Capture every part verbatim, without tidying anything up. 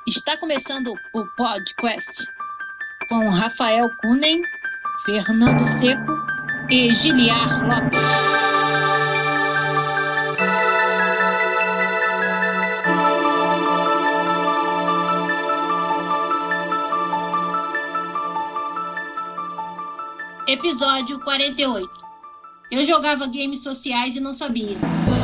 Está começando o podcast com Rafael Kunen, Fernando Seco e Giliar Lopes. Episódio quarenta e oito. Eu jogava games sociais e não sabia.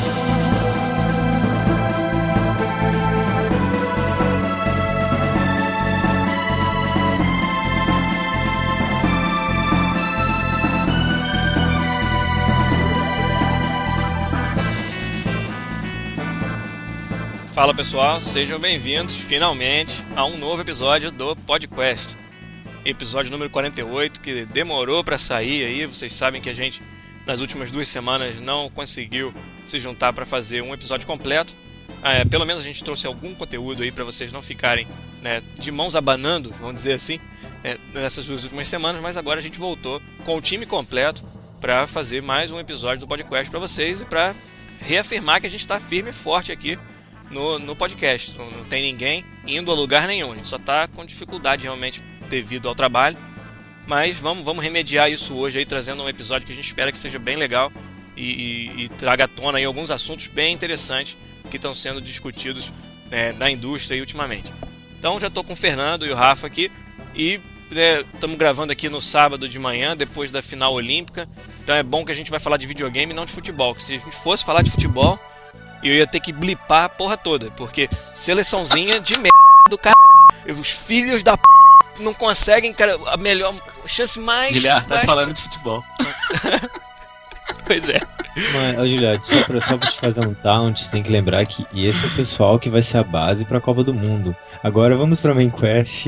Fala pessoal, sejam bem-vindos finalmente a um novo episódio do podcast. Episódio número quarenta e oito, que demorou para sair aí. Vocês sabem que a gente nas últimas duas semanas não conseguiu se juntar para fazer um episódio completo. É, pelo menos a gente trouxe algum conteúdo aí para vocês não ficarem, né, de mãos abanando, vamos dizer assim, né, nessas duas últimas semanas. Mas agora a gente voltou com o time completo para fazer mais um episódio do podcast para vocês e para reafirmar que a gente está firme e forte aqui No, no podcast. Não, não tem ninguém indo a lugar nenhum. A gente só está com dificuldade realmente devido ao trabalho. Mas vamos, vamos remediar isso hoje aí, trazendo um episódio que a gente espera que seja bem legal e, e, e traga à tona aí alguns assuntos bem interessantes que estão sendo discutidos, né, na indústria aí ultimamente. Então já estou com o Fernando e o Rafa aqui e estamos, né, gravando aqui no sábado de manhã, depois da final olímpica. Então é bom que a gente vai falar de videogame e não de futebol. Que se a gente fosse falar de futebol, eu ia ter que blipar a porra toda, porque seleçãozinha de merda do cara. Os filhos da p... não conseguem, cara, a melhor chance mais... Guilherme, mais... tá falando de futebol. Pois é. Mas, ô Juliette, só pra, só pra te fazer um taunt, você tem que lembrar que esse é o pessoal que vai ser a base pra Copa do Mundo. Agora vamos pra Main Quest.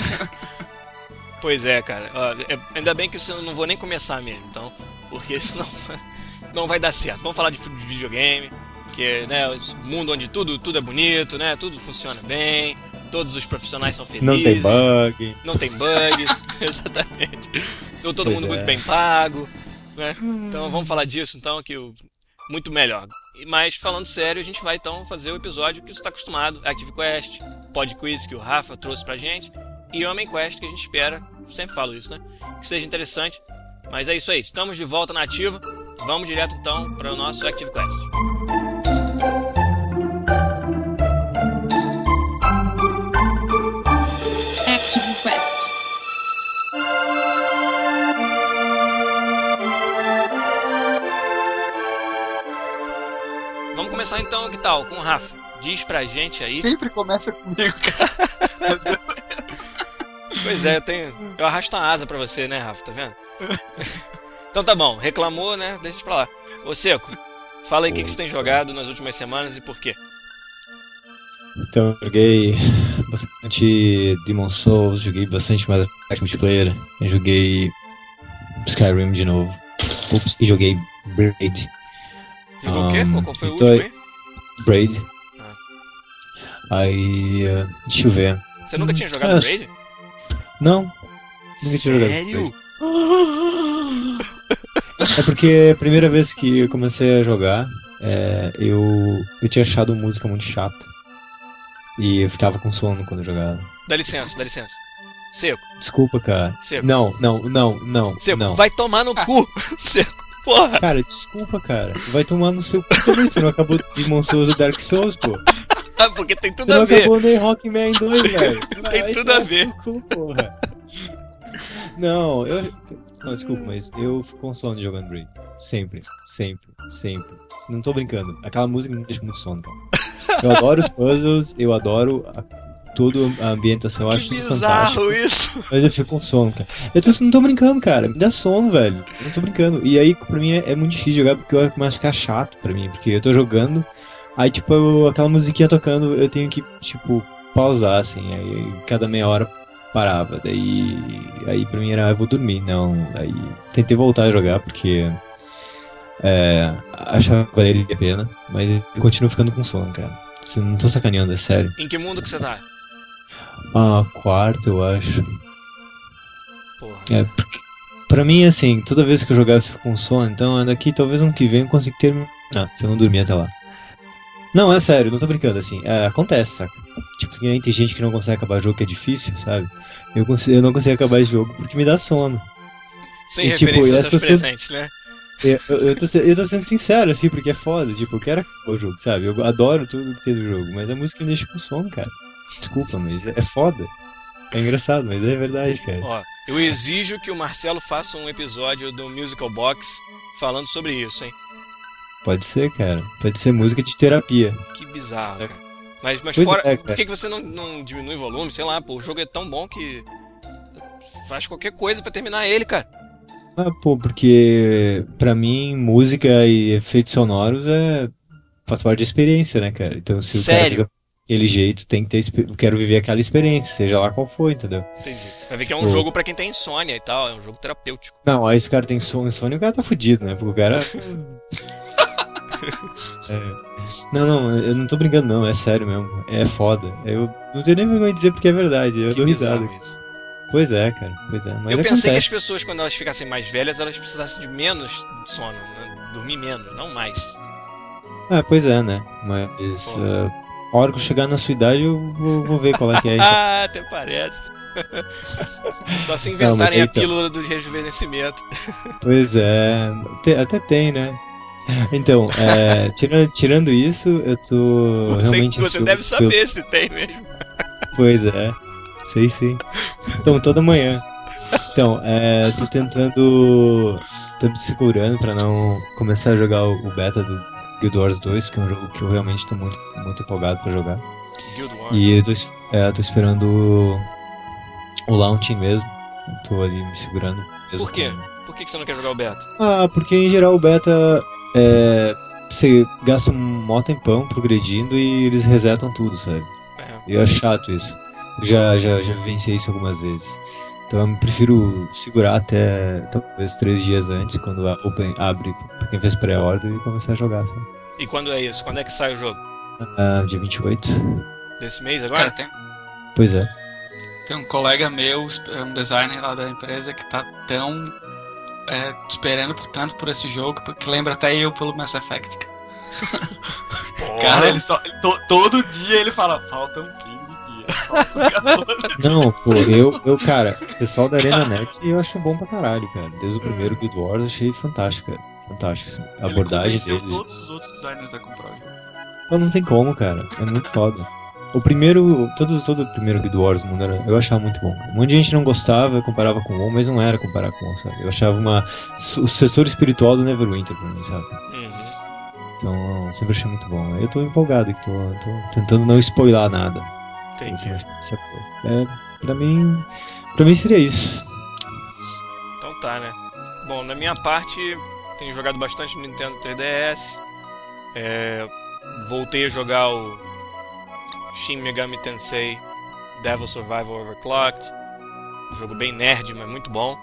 Pois é, cara. Ó, é, ainda bem que eu não vou nem começar mesmo, então, porque senão não vai dar certo. Vamos falar de, de videogame. Que é, né, um mundo onde tudo, tudo é bonito, né, tudo funciona bem, todos os profissionais são felizes. Não tem bug. Não tem bugs, exatamente. Ou todo pois mundo é. muito bem pago, né? Então vamos falar disso, então, que o muito melhor. Mas falando sério, a gente vai então fazer o episódio que você está acostumado, Active Quest, Pod Quiz que o Rafa trouxe pra gente, e o Main Quest que a gente espera, sempre falo isso, né, que seja interessante. Mas é isso aí, estamos de volta na ativa. Vamos direto então para o nosso Active Quest. Active Quest. Vamos começar então, que tal? Com o Rafa. Diz pra gente aí. Sempre começa comigo, cara. Pois é, eu tenho. Eu arrasto uma asa pra você, né, Rafa? Tá vendo? Então tá bom, reclamou, né? Deixa pra lá. Ô Seco, fala aí o que, que você tem jogado nas últimas semanas e por quê? Então, eu joguei bastante Demon's Souls, joguei bastante mais multiplayer, eu joguei Skyrim de novo. Ups, e joguei Braid. Jogou um, o quê? Qual, qual foi o então, último aí? Braid. Ah. Aí, uh, deixa eu ver. Você nunca tinha jogado é, Braid? Não, nunca tinha jogado. Sério? É porque a primeira vez que eu comecei a jogar, é, eu, eu tinha achado música muito chata. E eu ficava com sono quando eu jogava. Dá licença, dá licença. Seco. Desculpa, cara. Seco. Não, não, não, não. Seco, não. vai tomar no cu. Seco, porra. Cara, desculpa, cara. Vai tomar no seu cu também. Você não acabou de Demon Souls e Dark Souls, pô. Ah, porque tem tudo Você a não ver. acabou nem Rockman dois, velho. Tem vai tudo a ver. Cu, porra. Não, eu... Não, desculpa, mas eu fico com sono jogando Braid. Sempre, sempre, sempre. Não tô brincando. Aquela música me deixa muito sono, cara. Eu adoro os puzzles, eu adoro a, toda a ambientação, eu acho Que tudo bizarro fantástico. isso. Mas eu fico com sono, cara. Eu tô, não tô brincando, cara. Me dá sono, velho. Eu não tô brincando. E aí, pra mim, é, é muito difícil jogar porque eu começo a ficar chato pra mim. Porque eu tô jogando, aí, tipo, eu, aquela musiquinha tocando, eu tenho que, tipo, pausar, assim. Aí, cada meia hora parava. Daí, aí pra mim era, eu vou dormir. Não, aí tentei voltar a jogar porque... É, achava que valeria a pena, mas eu continuo ficando com sono, cara. Não tô sacaneando, é sério. Em que mundo que você tá? Ah, quarto, eu acho. Porra. É, porque, pra mim, assim, toda vez que eu jogar eu fico com sono, então daqui talvez ano que vem eu consiga terminar, se eu não dormir até lá. Não, é sério, não tô brincando, assim, é, acontece, saca? Tipo, que nem tem gente que não consegue acabar jogo que é difícil, sabe? Eu, consigo, eu não consigo acabar esse jogo porque me dá sono. Sem E, tipo, referências essa aos sendo- presentes, né? Eu, eu, eu tô, se- eu tô sendo sincero, assim, porque é foda, tipo, eu quero acabar o jogo, sabe? Eu adoro tudo que tem do jogo, mas a música me deixa com sono, cara. Desculpa, mas é, é foda. É engraçado, mas é verdade, cara. Ó, eu exijo que o Marcelo faça um episódio do Musical Box falando sobre isso, hein? Pode ser, cara. Pode ser música de terapia. Que bizarro, cara. Mas, mas Pois fora, é, por cara. que que você não, não diminui o volume? Sei lá, pô, o jogo é tão bom que faz qualquer coisa pra terminar ele, cara. Ah, pô, porque pra mim, música e efeitos sonoros é. Faz parte da experiência, né, cara? Então, se o cara Sério? fizer daquele jeito, tem que ter. expe- Eu quero viver aquela experiência, seja lá qual for, entendeu? Entendi. Vai ver que é um Pô. jogo pra quem tem insônia e tal, é um jogo terapêutico. Não, aí se o cara tem sono, insônia, o cara tá fudido, né? Porque o cara. É. Não, não, eu não tô brincando, não, é sério mesmo. É foda. Eu não tenho nem vergonha de dizer porque é verdade. Eu Que dou risada. bizarro isso. Pois é, cara, pois é. Mas Eu pensei que as acontece. pessoas, quando elas ficassem mais velhas, elas precisassem de menos sono, né? Dormir menos, não mais. Ah, pois é, né? Mas. Pô. ah, a hora que eu chegar na sua idade, eu vou, vou ver qual é que é. então. Ah, até parece. Só se Não, inventarem mas a então. pílula do rejuvenescimento. Pois é, te- até tem, né? Então, é, tirando, tirando isso, eu tô Você, realmente. você ansioso deve pelo- saber se tem mesmo. Pois é, sei sim. Então, toda manhã. Então, é, tô tentando. Tô me segurando pra não começar a jogar o, o beta do Guild Wars dois, que é um jogo que eu realmente tô muito, muito empolgado pra jogar. Guild Wars. E eu tô, es- é, tô esperando o, o launching mesmo. Eu tô ali me segurando. mesmo Por quê? com- Por que que você não quer jogar o beta? Ah, porque em geral o beta é, você gasta um mó tempão progredindo e eles resetam tudo, sabe? É. E é chato isso. Eu já, já, já vivenciei isso algumas vezes. Então eu prefiro segurar até talvez três dias antes, quando a Open abre pra quem fez pré-order e começar a jogar, sabe? E quando é isso? Quando é que sai o jogo? Ah, dia vinte e oito. Desse mês Cara, agora? tem, Pois é. tem um colega meu, um designer lá da empresa, que tá tão é, esperando por tanto por esse jogo, que lembra até eu pelo Mass Effect. cara. Cara, ele só. to- todo dia ele fala, faltam quinze dias. Faltam quatorze. Não, pô, eu, eu, cara, o pessoal da Arena Net eu acho bom pra caralho, cara. Desde o primeiro Guild Wars eu achei fantástico, cara. Fantástico, assim. A Ele abordagem convenceu deles. todos os outros designers a comprar o jogo. Pô, não tem como, cara. É muito foda. O primeiro, todos, todo o primeiro Guild Wars do mundo era, eu achava muito bom. Um monte de gente não gostava, comparava com o WoW, mas não era comparar com o WoW, sabe? Eu achava uma, o sucessor espiritual do Neverwinter pra mim, sabe? Uhum. Então, sempre achei muito bom. Eu tô empolgado, que tô, tô tentando não spoiler nada. Entendi. É, pra mim, pra mim seria isso. Então tá, né? Bom, na minha parte, tenho jogado bastante Nintendo três D S. É, voltei a jogar o Shin Megami Tensei Devil Survival Overclocked. Um jogo bem nerd, mas muito bom.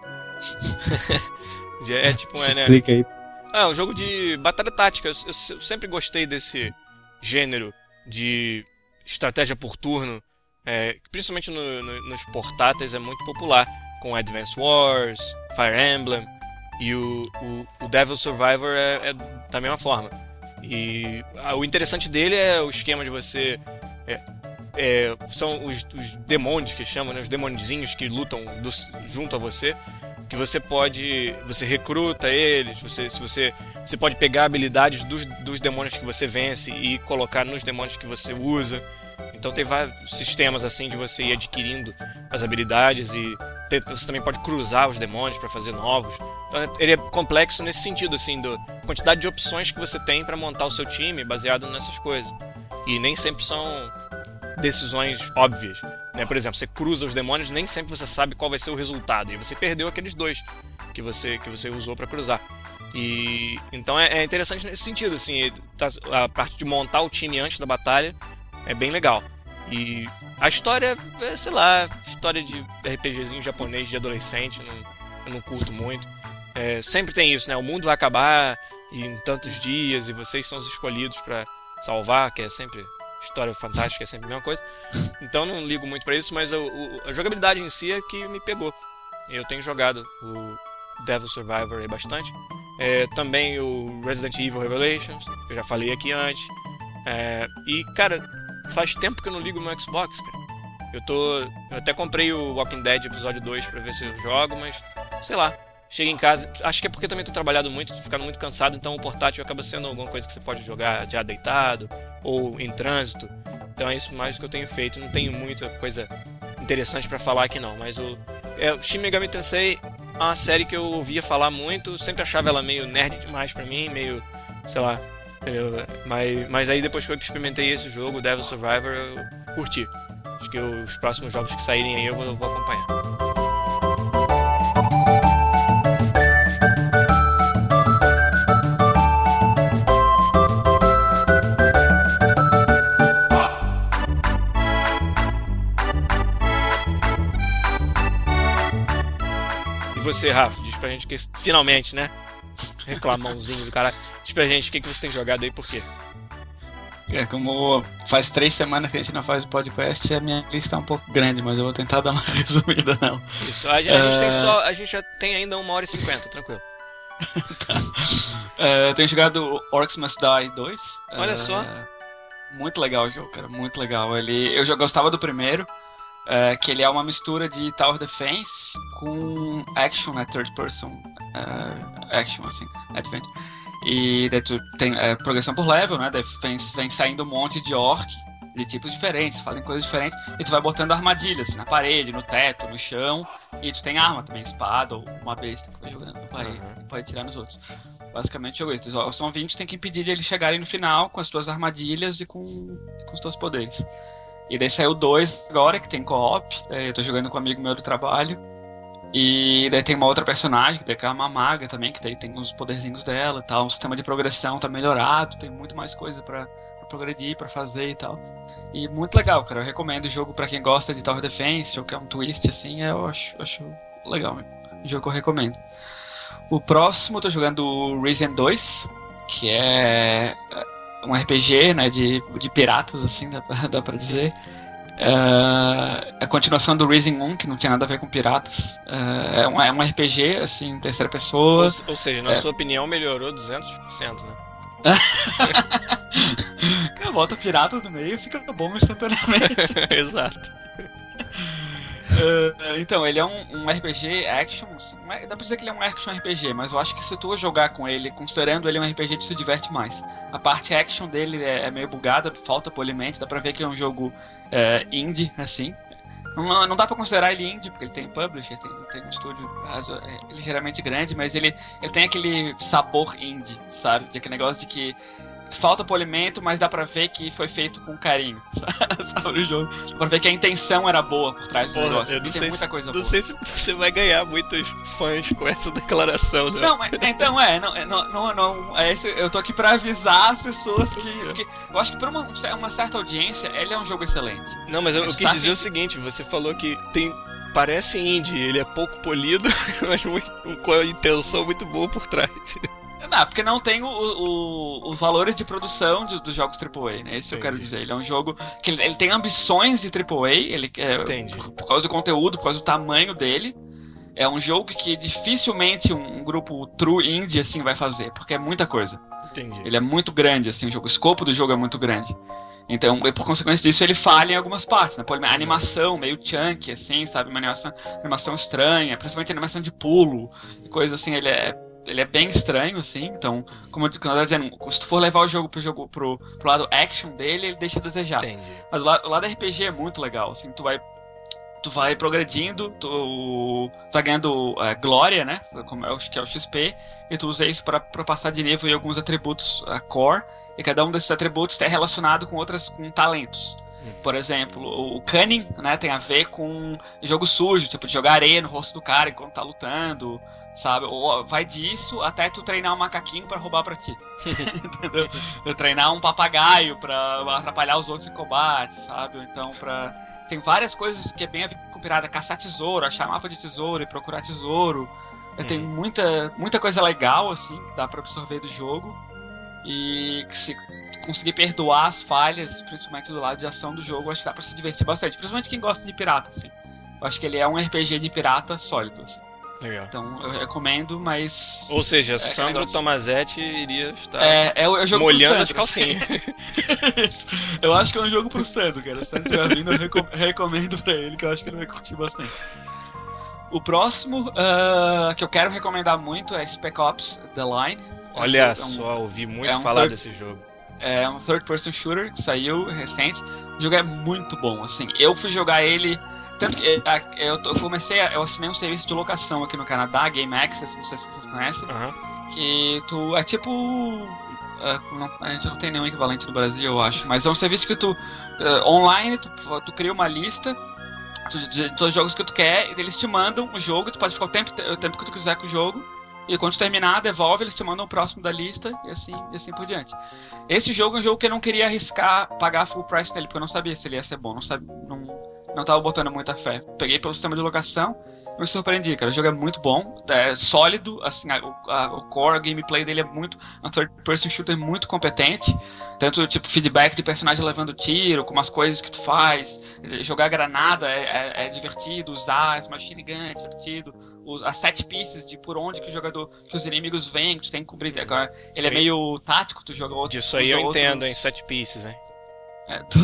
É tipo, Se é, né? explica aí. Ah, um jogo de batalha tática. Eu, eu- eu sempre gostei desse gênero de estratégia por turno. É, principalmente no- no- nos portáteis é muito popular. Com Advance Wars, Fire Emblem. E o, o, o Devil Survivor é, é da mesma forma. E ah, o interessante dele é o esquema de você... é, é, são os, os demônios que chamam, né? Os demonizinhos que lutam do- junto a você. Que você pode... Você recruta eles, você, se você, você pode pegar habilidades dos, dos demônios que você vence e colocar nos demônios que você usa. Então tem vários sistemas assim de você ir adquirindo as habilidades e ter- você também pode cruzar os demônios para fazer novos. Então ele é complexo nesse sentido, assim, da quantidade de opções que você tem para montar o seu time baseado nessas coisas. E nem sempre são decisões óbvias, né? Por exemplo, você cruza os demônios, nem sempre você sabe qual vai ser o resultado e você perdeu aqueles dois que você que você usou para cruzar. E então é, é interessante nesse sentido, assim, tá- a parte de montar o time antes da batalha é bem legal. E a história, é, sei lá, história de RPGzinho japonês de adolescente, não, eu não curto muito. É, sempre tem isso, né? O mundo vai acabar em tantos dias e vocês são os escolhidos pra salvar, que é sempre história fantástica, é sempre a mesma coisa. Então não ligo muito pra isso, mas o, o- a jogabilidade em si é que me pegou. Eu tenho jogado o Devil Survivor aí bastante. É, também o Resident Evil Revelations, que eu já falei aqui antes. É, e, cara, faz tempo que eu não ligo meu Xbox, cara. Eu tô... Eu até comprei o Walking Dead episódio dois pra ver se eu jogo, mas... Sei lá. Chego em casa... Acho que é porque também tô trabalhando muito, tô ficando muito cansado, então o portátil acaba sendo alguma coisa que você pode jogar já deitado ou em trânsito. Então é isso mais que eu tenho feito. Não tenho muita coisa interessante pra falar aqui não, mas o... É, o Shin Megami Tensei é uma série que eu ouvia falar muito, sempre achava ela meio nerd demais pra mim, meio... Sei lá... Eu, mas, mas aí depois que eu experimentei esse jogo, Devil Survivor, eu curti. Acho que os próximos jogos que saírem aí eu vou, eu vou acompanhar. E você, Rafa, diz pra gente que finalmente, né? Reclamãozinho do caralho. Diz pra gente o que, que você tem jogado aí, por quê? É, como faz três semanas que a gente não faz o podcast, a minha lista é um pouco grande, mas eu vou tentar dar uma resumida, não. Isso, a, gente, a gente tem só. A gente já tem ainda uma hora e cinquenta, tranquilo. Tá. É, eu tenho jogado Orcs Must Die dois. Olha é, só. Muito legal o jogo, cara, muito legal. Ele, eu já gostava do primeiro, é, que ele é uma mistura de Tower Defense com action, né, third person uh, action, assim, adventure. E daí tu tem é, progressão por level, né? Daí vem, vem saindo um monte de orc de tipos diferentes, fazem coisas diferentes, e tu vai botando armadilhas assim, na parede, no teto, no chão, e tu tem arma também, espada ou uma besta que vai jogando na parede, uhum. Pode tirar nos outros. Basicamente jogo isso. Os zombies tem que impedir eles chegarem no final com as tuas armadilhas e com, com os teus poderes. E daí saiu dois agora, que tem co-op, eu tô jogando com um amigo meu do trabalho. E daí tem uma outra personagem, que é uma maga também, que daí tem os poderzinhos dela e tal. O sistema de progressão tá melhorado, tem muito mais coisa pra, pra progredir, pra fazer e tal. E muito legal, cara. Eu recomendo o jogo pra quem gosta de Tower Defense ou que é um twist, assim, eu acho, acho legal mesmo. Um jogo que eu recomendo. O próximo eu tô jogando o Risen dois, que é um R P G, né, de, de piratas, assim, dá, dá pra dizer. Uh, a continuação do Risen um, que não tinha nada a ver com piratas. Uh, é, um, é um R P G, assim, em terceira pessoa. Ou, ou seja, na é. sua opinião, melhorou duzentos por cento, né? Cara, bota piratas no meio e fica bom instantaneamente. Exato. Uh, então, ele é um, um R P G action, assim, dá pra dizer que ele é um action R P G, mas eu acho que se tu jogar com ele, considerando ele um R P G, tu se diverte mais. A parte action dele é, é meio bugada, falta polimento, dá pra ver que é um jogo uh, indie, assim. Não, não dá pra considerar ele indie, porque ele tem publisher, tem, tem um estúdio é, ligeiramente grande, mas ele, ele tem aquele sabor indie, sabe? De aquele negócio de que falta polimento, mas dá pra ver que foi feito com carinho, sabe, o jogo. Dá pra ver que a intenção era boa por trás do Porra, negócio. Eu não, tem sei, muita se, coisa não boa. sei se você vai ganhar muitos fãs com essa declaração, né? Não, mas, então é, não, não, não, não é esse, eu tô aqui pra avisar as pessoas que, porque eu acho que pra uma, uma certa audiência, ele é um jogo excelente. Não, mas eu, eu quis tá dizer assim, o seguinte, você falou que tem... Parece indie, ele é pouco polido, mas muito, com a intenção muito boa por trás. Não, porque não tem o, o, os valores de produção de, dos jogos triplo A, né? Isso que eu quero dizer. Ele é um jogo que ele, ele tem ambições de triplo A, ele, é, por, por causa do conteúdo, por causa do tamanho dele. É um jogo que dificilmente um, um grupo true indie assim vai fazer, porque é muita coisa. Entendi. Ele é muito grande, assim, o jogo, o escopo do jogo é muito grande. Então, por consequência disso, ele falha em algumas partes, né? Pô, a animação meio chunky, assim, sabe? Uma animação, animação estranha, principalmente animação de pulo, coisa assim, ele é... Ele é bem estranho, assim, então, como eu estava dizendo, se tu for levar o jogo pro, jogo pro, pro lado action dele, ele deixa a desejar. Entendi. Mas o lado, o lado R P G é muito legal, assim, tu vai, tu vai progredindo, tu, tu vai ganhando é, glória, né, como é, que é o X P, e tu usa isso para passar de nível em alguns atributos a core, e cada um desses atributos é relacionado com outras, com talentos. Por exemplo, o Cunning, né, tem a ver com jogo sujo, tipo de jogar areia no rosto do cara enquanto tá lutando, sabe? Ou vai disso até tu treinar um macaquinho pra roubar pra ti. Entendeu? Eu treinar um papagaio pra atrapalhar os outros em combate, sabe? Ou então pra... Tem várias coisas que é bem a ver com pirata, caçar tesouro, achar mapa de tesouro e procurar tesouro. Hum. Tem muita, muita coisa legal, assim, que dá pra absorver do jogo. E que se conseguir perdoar as falhas, principalmente do lado de ação do jogo, acho que dá pra se divertir bastante. Principalmente quem gosta de pirata, assim. Eu acho que ele é um R P G de pirata sólido, assim. Legal. Então eu recomendo, mas... Ou seja, é Sandro negócio... Tomazetti iria estar é, é, é jogo molhando pro as calcinhas. Eu acho que é um jogo pro Sandro, cara. Se o Sandro estiver vindo, eu recom- recomendo pra ele, que eu acho que ele vai curtir bastante. O próximo uh, que eu quero recomendar muito é Spec Ops The Line. Olha é um, só, ouvi muito é um falar third, desse jogo. É um third person shooter que saiu recente. O jogo é muito bom, assim. Eu fui jogar ele... Tanto que eu comecei, a, eu assinei um serviço de locação aqui no Canadá, Game Access, não sei se vocês conhecem. Uhum. Que tu, é tipo... Uh, não, a gente não tem nenhum equivalente no Brasil, eu acho. Mas é um serviço que tu... Uh, online, tu, tu cria uma lista de, de todos os jogos que tu quer, e eles te mandam o jogo, tu pode ficar o tempo, o tempo que tu quiser com o jogo, e quando tu terminar, devolve, eles te mandam o próximo da lista, e assim, e assim por diante. Esse jogo é um jogo que eu não queria arriscar pagar full price nele, porque eu não sabia se ele ia ser bom, não sabia, não, não tava botando muita fé. Peguei pelo sistema de locação, me surpreendi, cara. O jogo é muito bom, é sólido, assim, a, a, o core, a gameplay dele é muito... É um third person shooter muito competente, tanto tipo feedback de personagem levando tiro, como as coisas que tu faz, jogar granada é, é, é divertido, usar as machine gun é divertido, os, as set pieces de por onde que o jogador, que os inimigos vêm, que tu tem que cobrir. Agora, ele é meio tático, tu joga outro. Disso aí eu outros, entendo, em set pieces, hein? É, tu,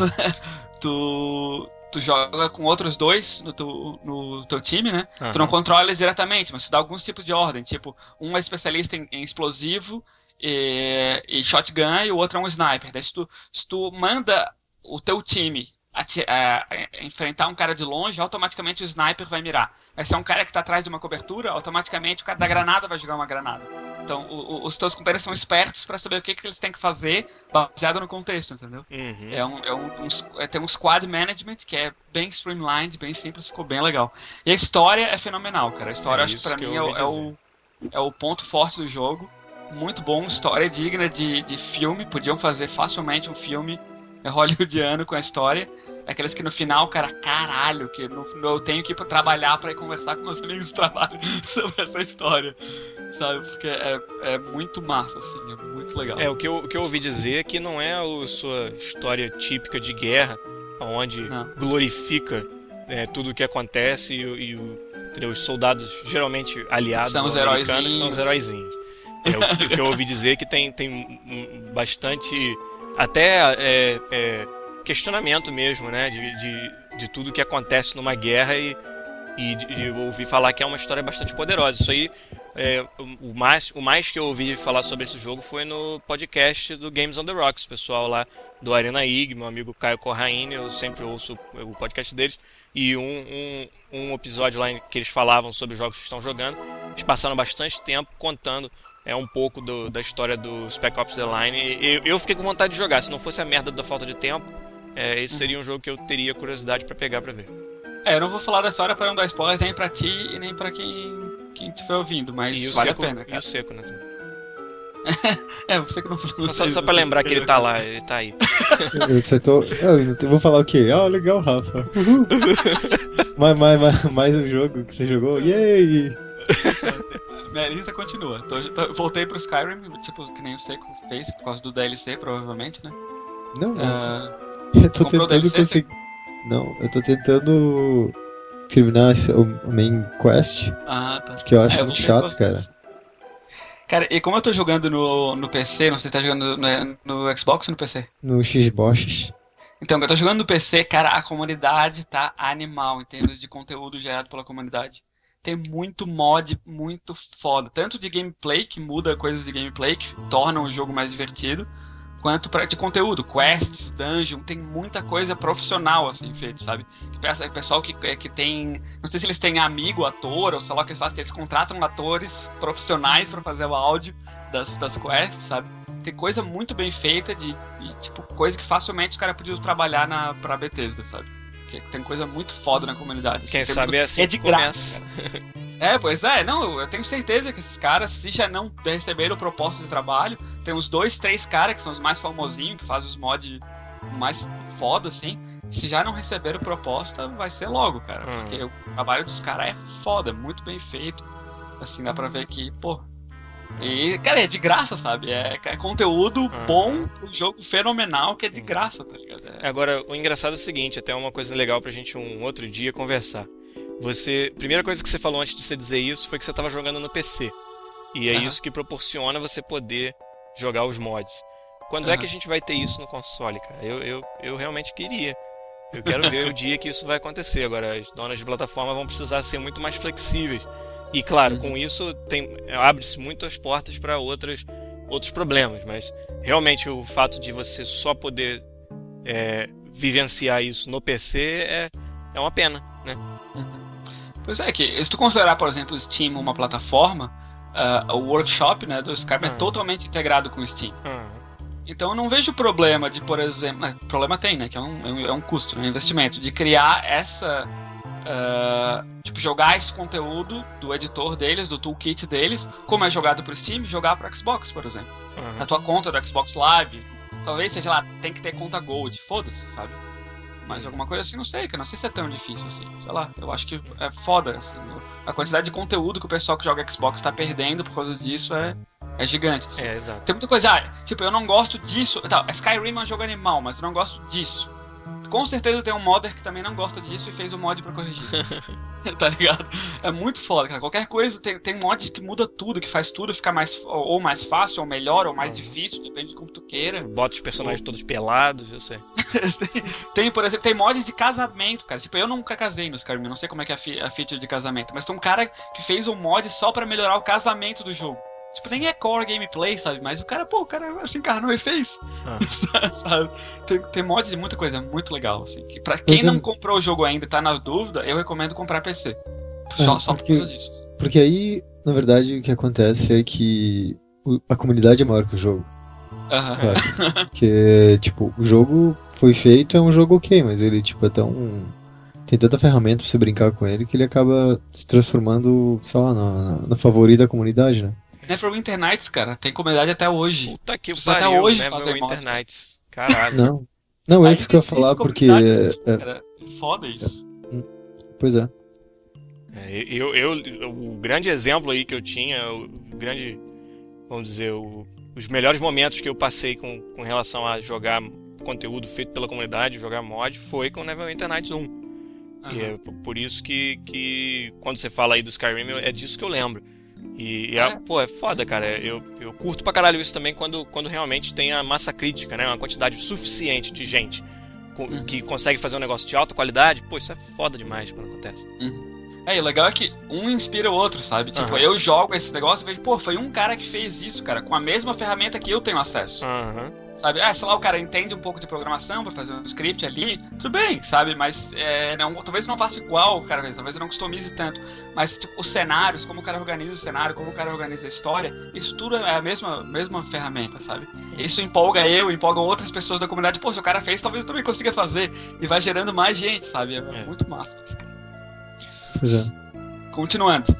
tu, tu joga com outros dois no teu, no teu time, né? Uhum. Tu não controla eles diretamente, mas tu dá alguns tipos de ordem. Tipo, um é especialista em, em explosivo e, e shotgun, e o outro é um sniper. Daí se tu, se tu manda o teu time ati- a, a enfrentar um cara de longe, automaticamente o sniper vai mirar. Vai ser um cara que tá atrás de uma cobertura, automaticamente o cara da granada vai jogar uma granada. Então, o, o, os teus companheiros são espertos pra saber o que, que eles têm que fazer baseado no contexto, entendeu? Uhum. É um, é um, um, é, tem um squad management que é bem streamlined, bem simples, ficou bem legal. E a história é fenomenal, cara. A história, é acho que pra que mim, é, é, o, é o ponto forte do jogo. Muito bom, história digna de, de filme. Podiam fazer facilmente um filme hollywoodiano com a história. Aqueles que no final, cara, caralho, que no, eu tenho que ir pra trabalhar pra ir conversar com meus amigos de trabalho sobre essa história, sabe? Porque é, é muito massa, assim, é muito legal. É, o que eu, o que eu ouvi dizer é que não é a sua história típica de guerra, onde não. glorifica é, tudo o que acontece e, e o, entendeu? Os soldados, geralmente aliados são os americanos, são os heróizinhos. É, o, o que eu ouvi dizer é que tem, tem bastante, até é, é, questionamento mesmo, né, de, de, de tudo que acontece numa guerra e, e de, de ouvir falar que é uma história bastante poderosa. Isso aí, é, o, mais, o mais que eu ouvi falar sobre esse jogo foi no podcast do Games on the Rocks, pessoal lá do Arena I G, meu amigo Caio Corraine, eu sempre ouço o podcast deles, e um, um, um episódio lá em que eles falavam sobre os jogos que estão jogando, eles passaram bastante tempo contando é um pouco do, da história do Spec Ops The Line, e eu, eu fiquei com vontade de jogar. Se não fosse a merda da falta de tempo, é, esse seria um jogo que eu teria curiosidade pra pegar pra ver. É, eu não vou falar da história pra não dar spoiler nem pra ti e nem pra quem, quem estiver ouvindo, mas vale seco, a pena, cara. E o Seco, né? É, você que não falou. Só, só pra lembrar que ele tá lá, ele tá aí. Eu só tô... Eu vou falar o quê? Ah, oh, legal, Rafa. Uhul. mais, mais, mais, mais um jogo que você jogou. Yay! Minha lista continua. Tô, tô, voltei pro Skyrim, tipo, que nem o Seco fez, por causa do D L C, provavelmente, né? Não, não. Uh, eu tô tentando D L C, conseguir... Não, eu tô tentando terminar o main quest. Ah, tá. Que eu acho é, eu muito chato, cara. Cara, e como eu tô jogando no, no P C, não sei se tá jogando no, no Xbox ou no P C? No Xbox. Então, eu tô jogando no P C, cara, a comunidade tá animal em termos de conteúdo gerado pela comunidade. Tem muito mod, muito foda. Tanto de gameplay, que muda coisas de gameplay, que tornam o jogo mais divertido, quanto pra, de conteúdo, quests, dungeon, tem muita coisa profissional, assim, feito, sabe? O pessoal que, que tem... Não sei se eles têm amigo, ator, ou sei lá o que eles fazem, que eles contratam atores profissionais pra fazer o áudio das, das quests, sabe? Tem coisa muito bem feita, de, de tipo, coisa que facilmente os caras podiam trabalhar na, pra Bethesda, sabe? Tem coisa muito foda na comunidade. Quem assim, sabe muito... é assim é de graça. É, pois é, não, eu tenho certeza que esses caras, se já não receberam proposta de trabalho, tem uns dois, três caras que são os mais famosinhos, que fazem os mods mais foda, assim, se já não receberam proposta, vai ser logo, cara, hum. porque o trabalho dos caras é foda, muito bem feito, assim, dá pra ver que, pô, e, cara, é de graça, sabe? É, é conteúdo uhum. bom, um jogo fenomenal que é de uhum. graça, tá ligado? É... Agora, o engraçado é o seguinte, até uma coisa legal pra gente um outro dia conversar. você... Primeira coisa que você falou antes de você dizer isso foi que você estava jogando no P C. E é uhum. isso que proporciona você poder jogar os mods. Quando uhum. é que a gente vai ter isso no console, cara? Eu, eu, eu realmente queria. Eu quero ver o dia que isso vai acontecer. Agora, as donas de plataforma vão precisar ser muito mais flexíveis. E claro, com isso tem, abre-se muitas portas para outros, outros problemas. Mas realmente o fato de você só poder é, vivenciar isso no P C é, é uma pena, né? Pois é, que se tu considerar, por exemplo, o Steam uma plataforma, uh, o workshop, né, do Skyrim ah. é totalmente integrado com o Steam. Ah. Então eu não vejo problema de, por exemplo... Né, problema tem, né? Que é um, é um custo, né, um investimento. De criar essa... Uh, tipo, jogar esse conteúdo do editor deles, do toolkit deles, como é jogado pro Steam, jogar pro Xbox, por exemplo. Uhum. A tua conta do Xbox Live, talvez seja lá, tem que ter conta Gold, foda-se, sabe? Mas alguma coisa assim, não sei, que não sei se é tão difícil assim, sei lá, eu acho que é foda, assim, a quantidade de conteúdo que o pessoal que joga Xbox tá perdendo por causa disso é, é gigante, assim. É, exato. Tem muita coisa, ah, tipo, eu não gosto disso, tá, Skyrim é um jogo animal, mas eu não gosto disso. Com certeza tem um modder que também não gosta disso e fez um mod pra corrigir. Tá ligado? É muito foda, cara. Qualquer coisa, tem, tem mods que muda tudo, que faz tudo ficar mais, ou mais fácil, ou melhor, ou mais uhum. difícil, depende de como tu queira. Bota os personagens ou... todos pelados, eu sei. tem, tem, por exemplo, tem mods de casamento, cara. Tipo, eu nunca casei no Skyrim, não sei como é que é a, fi- a feature de casamento, mas tem um cara que fez um mod só pra melhorar o casamento do jogo. Tipo, nem é core gameplay, sabe? Mas o cara, pô, o cara se encarnou e fez. Ah. Sabe? Tem, tem mods de muita coisa, muito legal, assim. Que pra quem não comprou o jogo ainda e tá na dúvida, eu recomendo comprar P C. Só, é, só porque, por causa disso. Assim. Porque aí, na verdade, o que acontece é que a comunidade é maior que o jogo. Aham. Claro. Porque, tipo, o jogo foi feito, é um jogo ok, mas ele, tipo, é tão... Tem tanta ferramenta pra você brincar com ele que ele acaba se transformando, sei lá, na, na favorita da comunidade, né? Neverwinter Nights, cara, tem comunidade até hoje. Puta que pariu, até hoje Neverwinter Nights. Caralho. Não, não é isso que eu ia falar porque... Existe, é, cara. Foda isso. É, pois é. é eu, eu, o grande exemplo aí que eu tinha, o grande, vamos dizer, o, os melhores momentos que eu passei com, com relação a jogar conteúdo feito pela comunidade, jogar mod, foi com Neverwinter Nights um. Uhum. E é por isso que, que quando você fala aí do Skyrim, é disso que eu lembro. E, e é. pô, é foda, cara. Eu, eu curto pra caralho isso também quando, quando realmente tem a massa crítica, né? Uma quantidade suficiente de gente com, uhum. que consegue fazer um negócio de alta qualidade. Pô, isso é foda demais quando acontece. Uhum. É, e o legal é que um inspira o outro, sabe? Tipo, uhum. eu jogo esse negócio e vejo, pô, foi um cara que fez isso, cara, com a mesma ferramenta que eu tenho acesso. Aham. Uhum. Sabe, ah, sei lá, o cara entende um pouco de programação pra fazer um script ali, tudo bem, sabe, mas é, não, talvez eu não faça igual o cara fez, talvez eu não customize tanto, mas tipo, os cenários, como o cara organiza o cenário, como o cara organiza a história, isso tudo é a mesma, mesma ferramenta, sabe? Isso empolga eu, empolga outras pessoas da comunidade, pô, se o cara fez, talvez eu também consiga fazer, e vai gerando mais gente, sabe, é, é. muito massa isso, cara. Pois é. Continuando.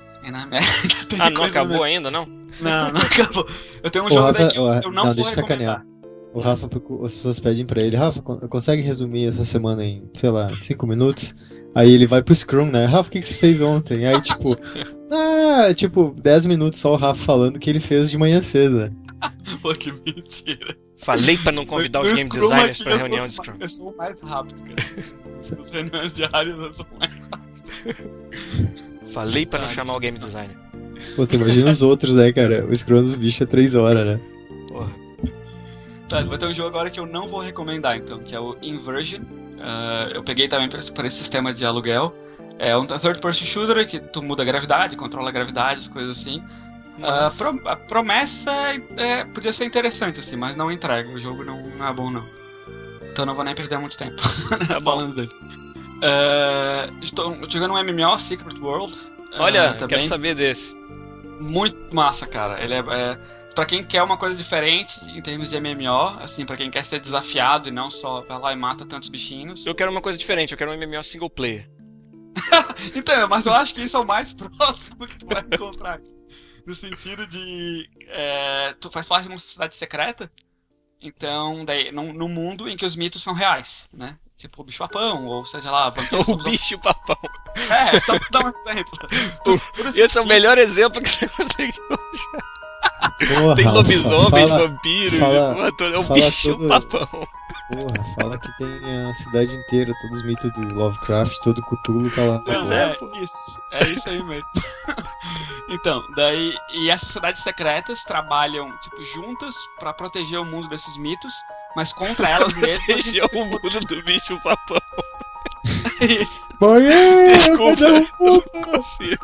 Ah, não acabou mesmo. Ainda, não? Não, não acabou. Eu tenho um o jogo Rafa, daí que eu, eu não, não vou deixa recomendar. O Rafa, as pessoas pedem pra ele, Rafa, consegue resumir essa semana em, sei lá, cinco minutos? Aí ele vai pro Scrum, né? Rafa, o que, que você fez ontem? Aí, tipo, ah, tipo, dez minutos só o Rafa falando o que ele fez de manhã cedo, né? Pô, que mentira. Falei pra não convidar os game designers pra reunião de Scrum. Eu sou o mais rápido, cara. Nas reuniões diárias eu sou o mais rápido. Falei pra não chamar o game designer. Pô, você imagina os outros, né, cara? O Scrum dos bichos é três horas, né? Porra. Tá, vai ter um jogo agora que eu não vou recomendar, então, que é o Inversion. Uh, eu peguei também por esse, por esse sistema de aluguel. É um third-person shooter que tu muda a gravidade, controla a gravidade, as coisas assim. Uh, pro, a promessa é, podia ser interessante, assim, mas não entrega. O jogo não, não é bom, não. Então não vou nem perder muito tempo tá falando dele. Uh, estou jogando um M M O, Secret World. Olha, uh, quero saber desse. Muito massa, cara. Ele é... é pra quem quer uma coisa diferente em termos de M M O, assim, pra quem quer ser desafiado e não só vai lá e mata tantos bichinhos. Eu quero uma coisa diferente, eu quero um M M O single player. Então, mas eu acho que isso é o mais próximo que tu vai encontrar. No sentido de... É, tu faz parte de uma sociedade secreta, então, daí, no, no mundo em que os mitos são reais, né? Tipo o bicho-papão, ou seja lá... O bicho-papão. É, só pra dar um exemplo. Tu, Esse é o melhor exemplo que você conseguiu achar. Porra, Tem lobisomens, fala- vampiros, fala- porra toda, é um fala bicho tudo. papão. Porra, fala que tem a cidade inteira, todos os mitos do Lovecraft, todo Cthulhu tá lá. Pois Não, é, é, pô. isso. É isso aí mesmo. Então, daí. E as sociedades secretas trabalham, tipo, juntas pra proteger o mundo desses mitos, mas contra elas mesmas. Protegeu o mundo do bicho papão. Isso. Mãe, Desculpa, eu não consigo.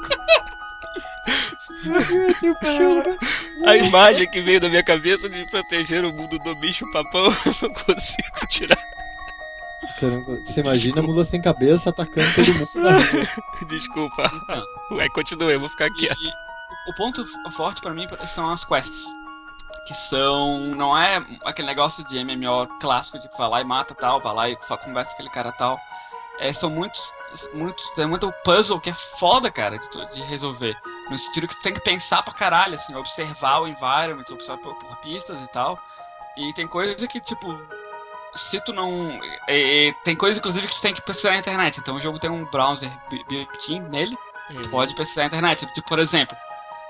A imagem que veio da minha cabeça de proteger o mundo do bicho papão, eu não consigo tirar. Você, não- você imagina a mula sem cabeça atacando todo mundo na rua. Desculpa. Ué, continua, eu vou ficar E, quieto. e o ponto f- forte pra mim são as quests. Que são. Não é aquele negócio de M M O clássico de vai lá e mata tal, vai lá e fa- conversa com aquele cara tal. É, são muitos. Muito, tem muito puzzle que é foda, cara, de, tu- de resolver. No sentido que tu tem que pensar pra caralho, assim, observar o environment, observar por, por pistas e tal. E tem coisa que, tipo. Se tu não. é, é, tem coisa, inclusive, que tu tem que pesquisar na internet. Então o jogo tem um browser bu- built-in nele. Tu pode pesquisar na internet. Tipo, por exemplo,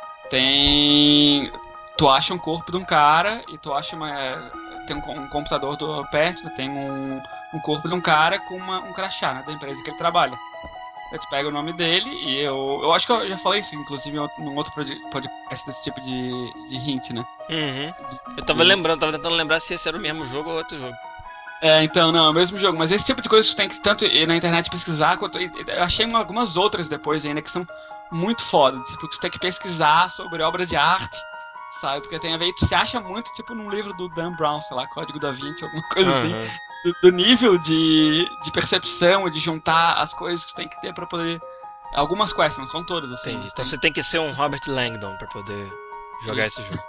tem. Tu acha um corpo de um cara e tu acha uma. Tem um, um computador do, perto, tem um, um corpo de um cara com uma, um crachá, né, da empresa que ele trabalha. Aí tu pega o nome dele e eu. Eu acho que eu já falei isso, inclusive, em outro- num outro prodi- podcast desse tipo de, de hint, né? Uhum. Eu tava lembrando, tava tentando lembrar se esse era o mesmo jogo ou outro jogo. É, então, não, é o mesmo jogo. Mas esse tipo de coisa tu tem que tanto ir na internet pesquisar, quanto. Eu achei uma- algumas outras depois ainda que são muito foda. Tipo, tu tem que pesquisar sobre obra de arte, sabe? Porque tem a ver, tu se acha muito, tipo, num livro do Dan Brown, sei lá, Código da Vinci, alguma coisa assim. Uhum. Do, do nível de, de percepção e de juntar as coisas que tu tem que ter pra poder. Algumas quests, não são todas, assim. Entendi. Então Tem- você tem que ser um Robert Langdon pra poder jogar Isso. esse jogo.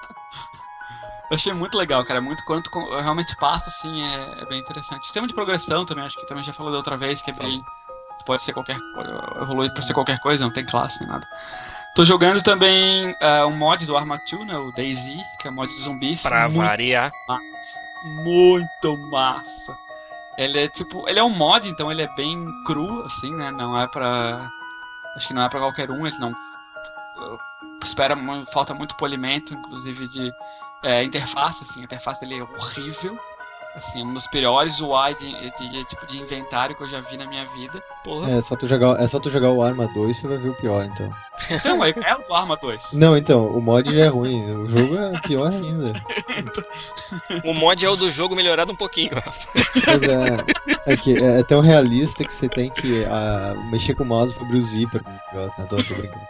Eu achei muito legal, cara. Muito quanto com- realmente passa, assim, é, é bem interessante. O sistema de progressão também, acho que também já falei da outra vez, que é bem. Pode ser qualquer. Pode evoluir pra ser qualquer coisa, não tem classe nem nada. Tô jogando também uh, um mod do Arma dois, né? O DayZ, que é um mod de zumbis. Pra muito variar. massa. Muito massa. Ele é tipo. Ele é um mod, então ele é bem cru, assim, né? Não é pra. Acho que não é pra qualquer um, ele não. uh, Espera, mu- falta muito polimento, inclusive de é, interface, assim. A interface dele é horrível. Assim, é um dos piores U I de, de, de tipo de inventário que eu já vi na minha vida. Porra. É só tu jogar, é só tu jogar o Arma dois, você vai ver o pior, então. Então, é é o do Arma dois. Não, então, o mod já é ruim, o jogo é pior ainda. O mod é o do jogo melhorado um pouquinho. Pois é, é, que é, é tão realista que você tem que ah, mexer com o mouse pra abrir o zíper pro negócio, né? Tô, tô brincando.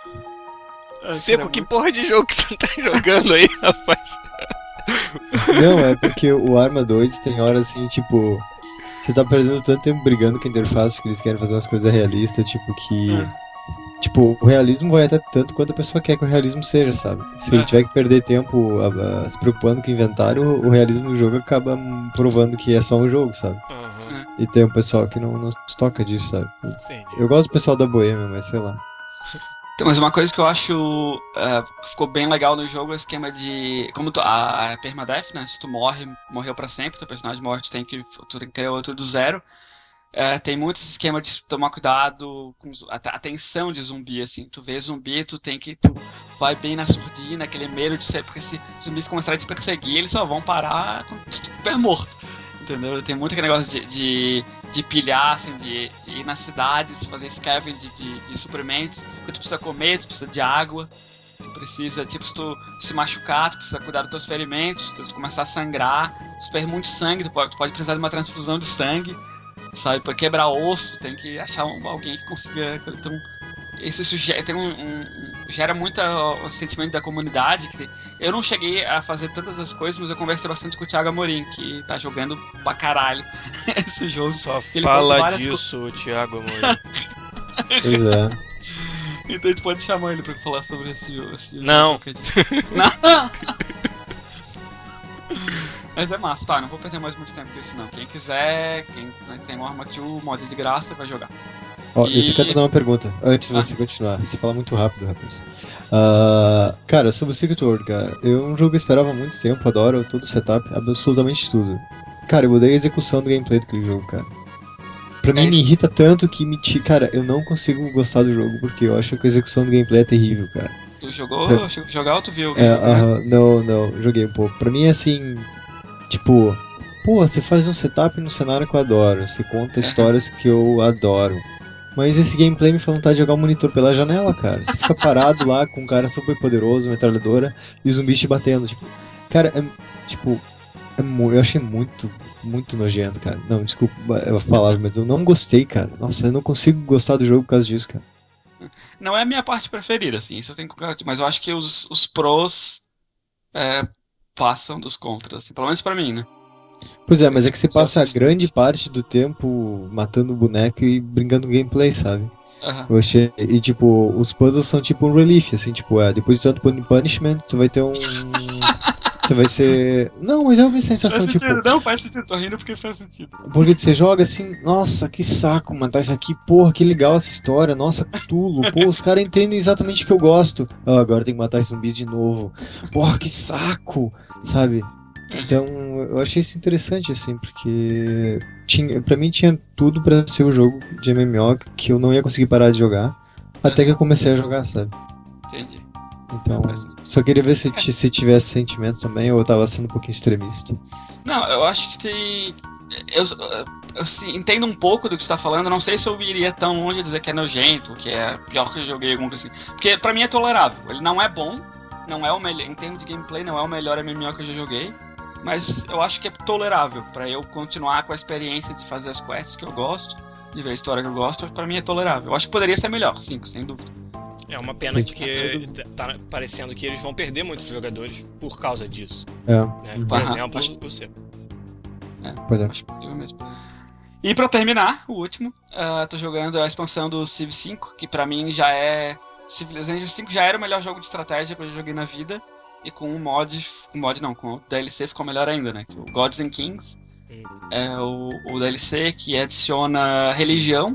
Seco, que porra de jogo que você tá jogando aí, rapaz? Não, é porque o Arma dois tem horas assim, tipo, você tá perdendo tanto tempo brigando com a interface porque eles querem fazer umas coisas realistas, tipo, que. Tipo, o realismo vai até tanto quanto a pessoa quer que o realismo seja, sabe? Se ele É. tiver que perder tempo a- a- se preocupando com o inventário, o realismo do jogo acaba hum, provando que é só um jogo, sabe? Uhum. E tem um pessoal que não, não se toca disso, sabe? Entendi. Eu gosto do pessoal da Boêmia, mas sei lá. Então, mas uma coisa que eu acho é, que ficou bem legal no jogo é o esquema de. Como tu, a, a permadeath, né? Se tu morre, morreu pra sempre, teu personagem morre, tu tem que, tu tem que criar outro do zero. É, tem muito esse esquema de tomar cuidado com os- a, a tensão de zumbi, assim. Tu vê zumbi, tu tem que. Tu vai bem na surdina, aquele medo de ser. Porque se os zumbis começarem a te perseguir, eles só vão parar quando tu estiver morto. Entendeu? Tem muito aquele negócio de, de, de pilhar, assim, de, de ir nas cidades, fazer scavenge de, de, de suprimentos. Porque tu precisa comer, tu precisa de água. Tu precisa, tipo, se tu se machucar, tu precisa cuidar dos teus ferimentos. Se tu começar a sangrar, se tu perde muito sangue, tu pode, tu pode precisar de uma transfusão de sangue. Sabe, pra quebrar osso, tem que achar um, alguém que consiga. Então, isso, isso gera, tem um, um- um- gera muito ó, o sentimento da comunidade. Que eu não cheguei a fazer todas as coisas, mas eu conversei bastante com o Thiago Amorim, que tá jogando pra caralho esse jogo. Só Ele fala conta várias disso, Thiago Moura. Pois é. Então a gente pode chamar ele pra falar sobre esse jogo. Esse jogo Não. qualquer dia. Não! Mas é massa, tá? Não vou perder mais muito tempo com isso, não. Quem quiser, quem tem um Arma dois, mod de graça, vai jogar. Ó, E- eu só quero fazer uma pergunta, antes de Ah. você continuar. Você fala muito rápido, rapaz. Ah, cara, sobre o Secret World, cara, eu um jogo que eu esperava há muito tempo, adoro todo o setup, absolutamente tudo. Cara, eu odeio a execução do gameplay daquele jogo, cara. Pra mim, É me isso. irrita tanto que me. ti- Cara, eu não consigo gostar do jogo porque eu acho que a execução do gameplay é terrível, cara. Tu jogou? Chegou a jogar ou tu viu? É, uh, não, não, joguei um pouco. Pra mim é assim, tipo, pô, você faz um setup no cenário que eu adoro, você conta histórias que eu adoro. Mas esse gameplay me faz vontade de jogar o monitor pela janela, cara. Você fica parado lá com um cara super poderoso, metralhadora, e os zumbis te batendo. Tipo, cara, é, tipo, é mu- eu achei muito, muito nojento, cara. Não, desculpa a palavra, mas eu não gostei, cara. Nossa, eu não consigo gostar do jogo por causa disso, cara. Não é a minha parte preferida, assim, isso eu tenho que concordar, mas eu acho que os, os prós é, passam dos contras, assim, pelo menos pra mim, né? Pois é, mas é que você Isso é o passa a suficiente. grande parte do tempo matando o boneco e brincando com gameplay, sabe? Aham. Eu achei, e tipo, os puzzles são tipo um relief, assim, tipo, é, depois de tanto pun- punishment, você vai ter um... Você vai ser... Não, mas é uma sensação, Faz tipo... sentido, não faz sentido, tô rindo porque faz sentido. Porque você joga assim, nossa, que saco matar isso aqui, porra, que legal essa história, nossa, Cthulhu, pô, os caras entendem exatamente o que eu gosto. Ah, agora tem que matar esses zumbis de novo. Porra, que saco, sabe? Então, eu achei isso interessante, assim, porque tinha, pra mim tinha tudo pra ser o jogo de M M O que eu não ia conseguir parar de jogar, até que eu comecei a jogar, sabe? Entendi. Então, Faz sentido. só queria ver se, ti- se tivesse sentimentos também, ou eu tava sendo um pouquinho extremista. Não, eu acho que tem. Eu, eu sim, entendo um pouco do que você tá falando, não sei se eu iria tão longe a dizer que é nojento, que é pior que eu joguei, alguma coisa assim. Porque pra mim é tolerável. Ele não é bom, não é o melhor. Em termos de gameplay, não é o melhor M M O que eu já joguei. Mas eu acho que é tolerável. Pra eu continuar com a experiência de fazer as quests que eu gosto, de ver a história que eu gosto, pra mim é tolerável. Eu acho que poderia ser melhor, sim, sem dúvida. É uma pena Sim. que tá parecendo que eles vão perder muitos jogadores por causa disso. É, Né? Por Aham, exemplo, acho- você. pois é. Acho possível mesmo. E pra terminar, o último, ah, tô jogando a expansão do Civ cinco, que pra mim já é. Civilization cinco já era o melhor jogo de estratégia que eu já joguei na vida. E com o mod. Com o mod não, com o D L C ficou melhor ainda, né? O Gods and Kings Hum. é o, o D L C que adiciona religião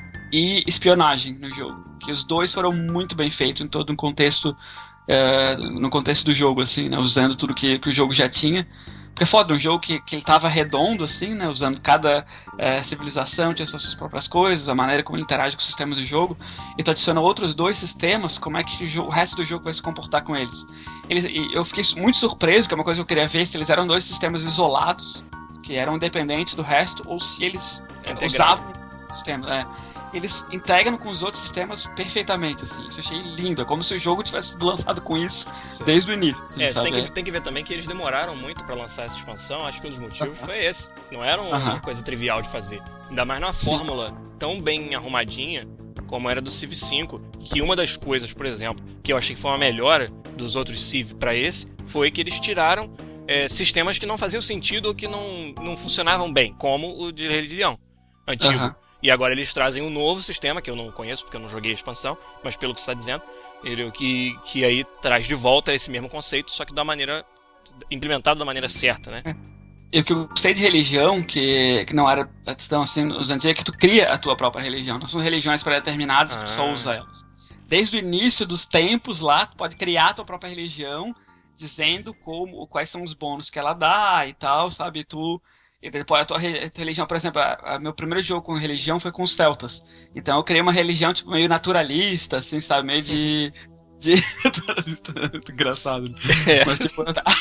e espionagem no jogo. Que os dois foram muito bem feitos em todo um contexto. é, no contexto do jogo, assim, né? Usando tudo que, que o jogo já tinha. Porque é foda, um jogo que, que ele tava redondo, assim, né? Usando cada é, civilização, tinha suas próprias coisas, a maneira como ele interage com os sistemas do jogo. E tu adiciona outros dois sistemas, como é que o, jogo, o resto do jogo vai se comportar com eles. eles. E eu fiquei muito surpreso, que é uma coisa que eu queria ver, se eles eram dois sistemas isolados, que eram independentes do resto, ou se eles é, Integrado. usavam sistemas. É, eles integram com os outros sistemas perfeitamente, assim. Isso eu achei lindo. É como se o jogo tivesse sido lançado com isso Sim. desde o início. Assim, É, você sabe? tem que, tem que ver também que eles demoraram muito pra lançar essa expansão. Acho que um dos motivos foi esse. Não era uma Aham. coisa trivial de fazer. Ainda mais numa Sim. fórmula tão bem arrumadinha como era do Civ cinco. Que uma das coisas, por exemplo, que eu achei que foi uma melhora dos outros Civ pra esse, foi que eles tiraram é, sistemas que não faziam sentido ou que não, não funcionavam bem, como o de religião antigo. Aham. E agora eles trazem um novo sistema, que eu não conheço porque eu não joguei a expansão, mas pelo que você está dizendo, ele, que, que aí traz de volta esse mesmo conceito, só que da maneira implementado da maneira certa, né? E o que eu gostei de religião, que, que não era tão assim, os antigos, é que tu cria a tua própria religião. Não são religiões pré-determinadas que tu só Ah. usa elas. Desde o início dos tempos lá, tu pode criar a tua própria religião, dizendo como, quais são os bônus que ela dá e tal, sabe? Tu... E depois a tua, re- a tua religião, por exemplo, a, a- meu primeiro jogo com religião foi com os celtas. Então eu criei uma religião tipo meio naturalista, assim, sabe? Meio de... de... Muito engraçado. Né? É. Mas tipo...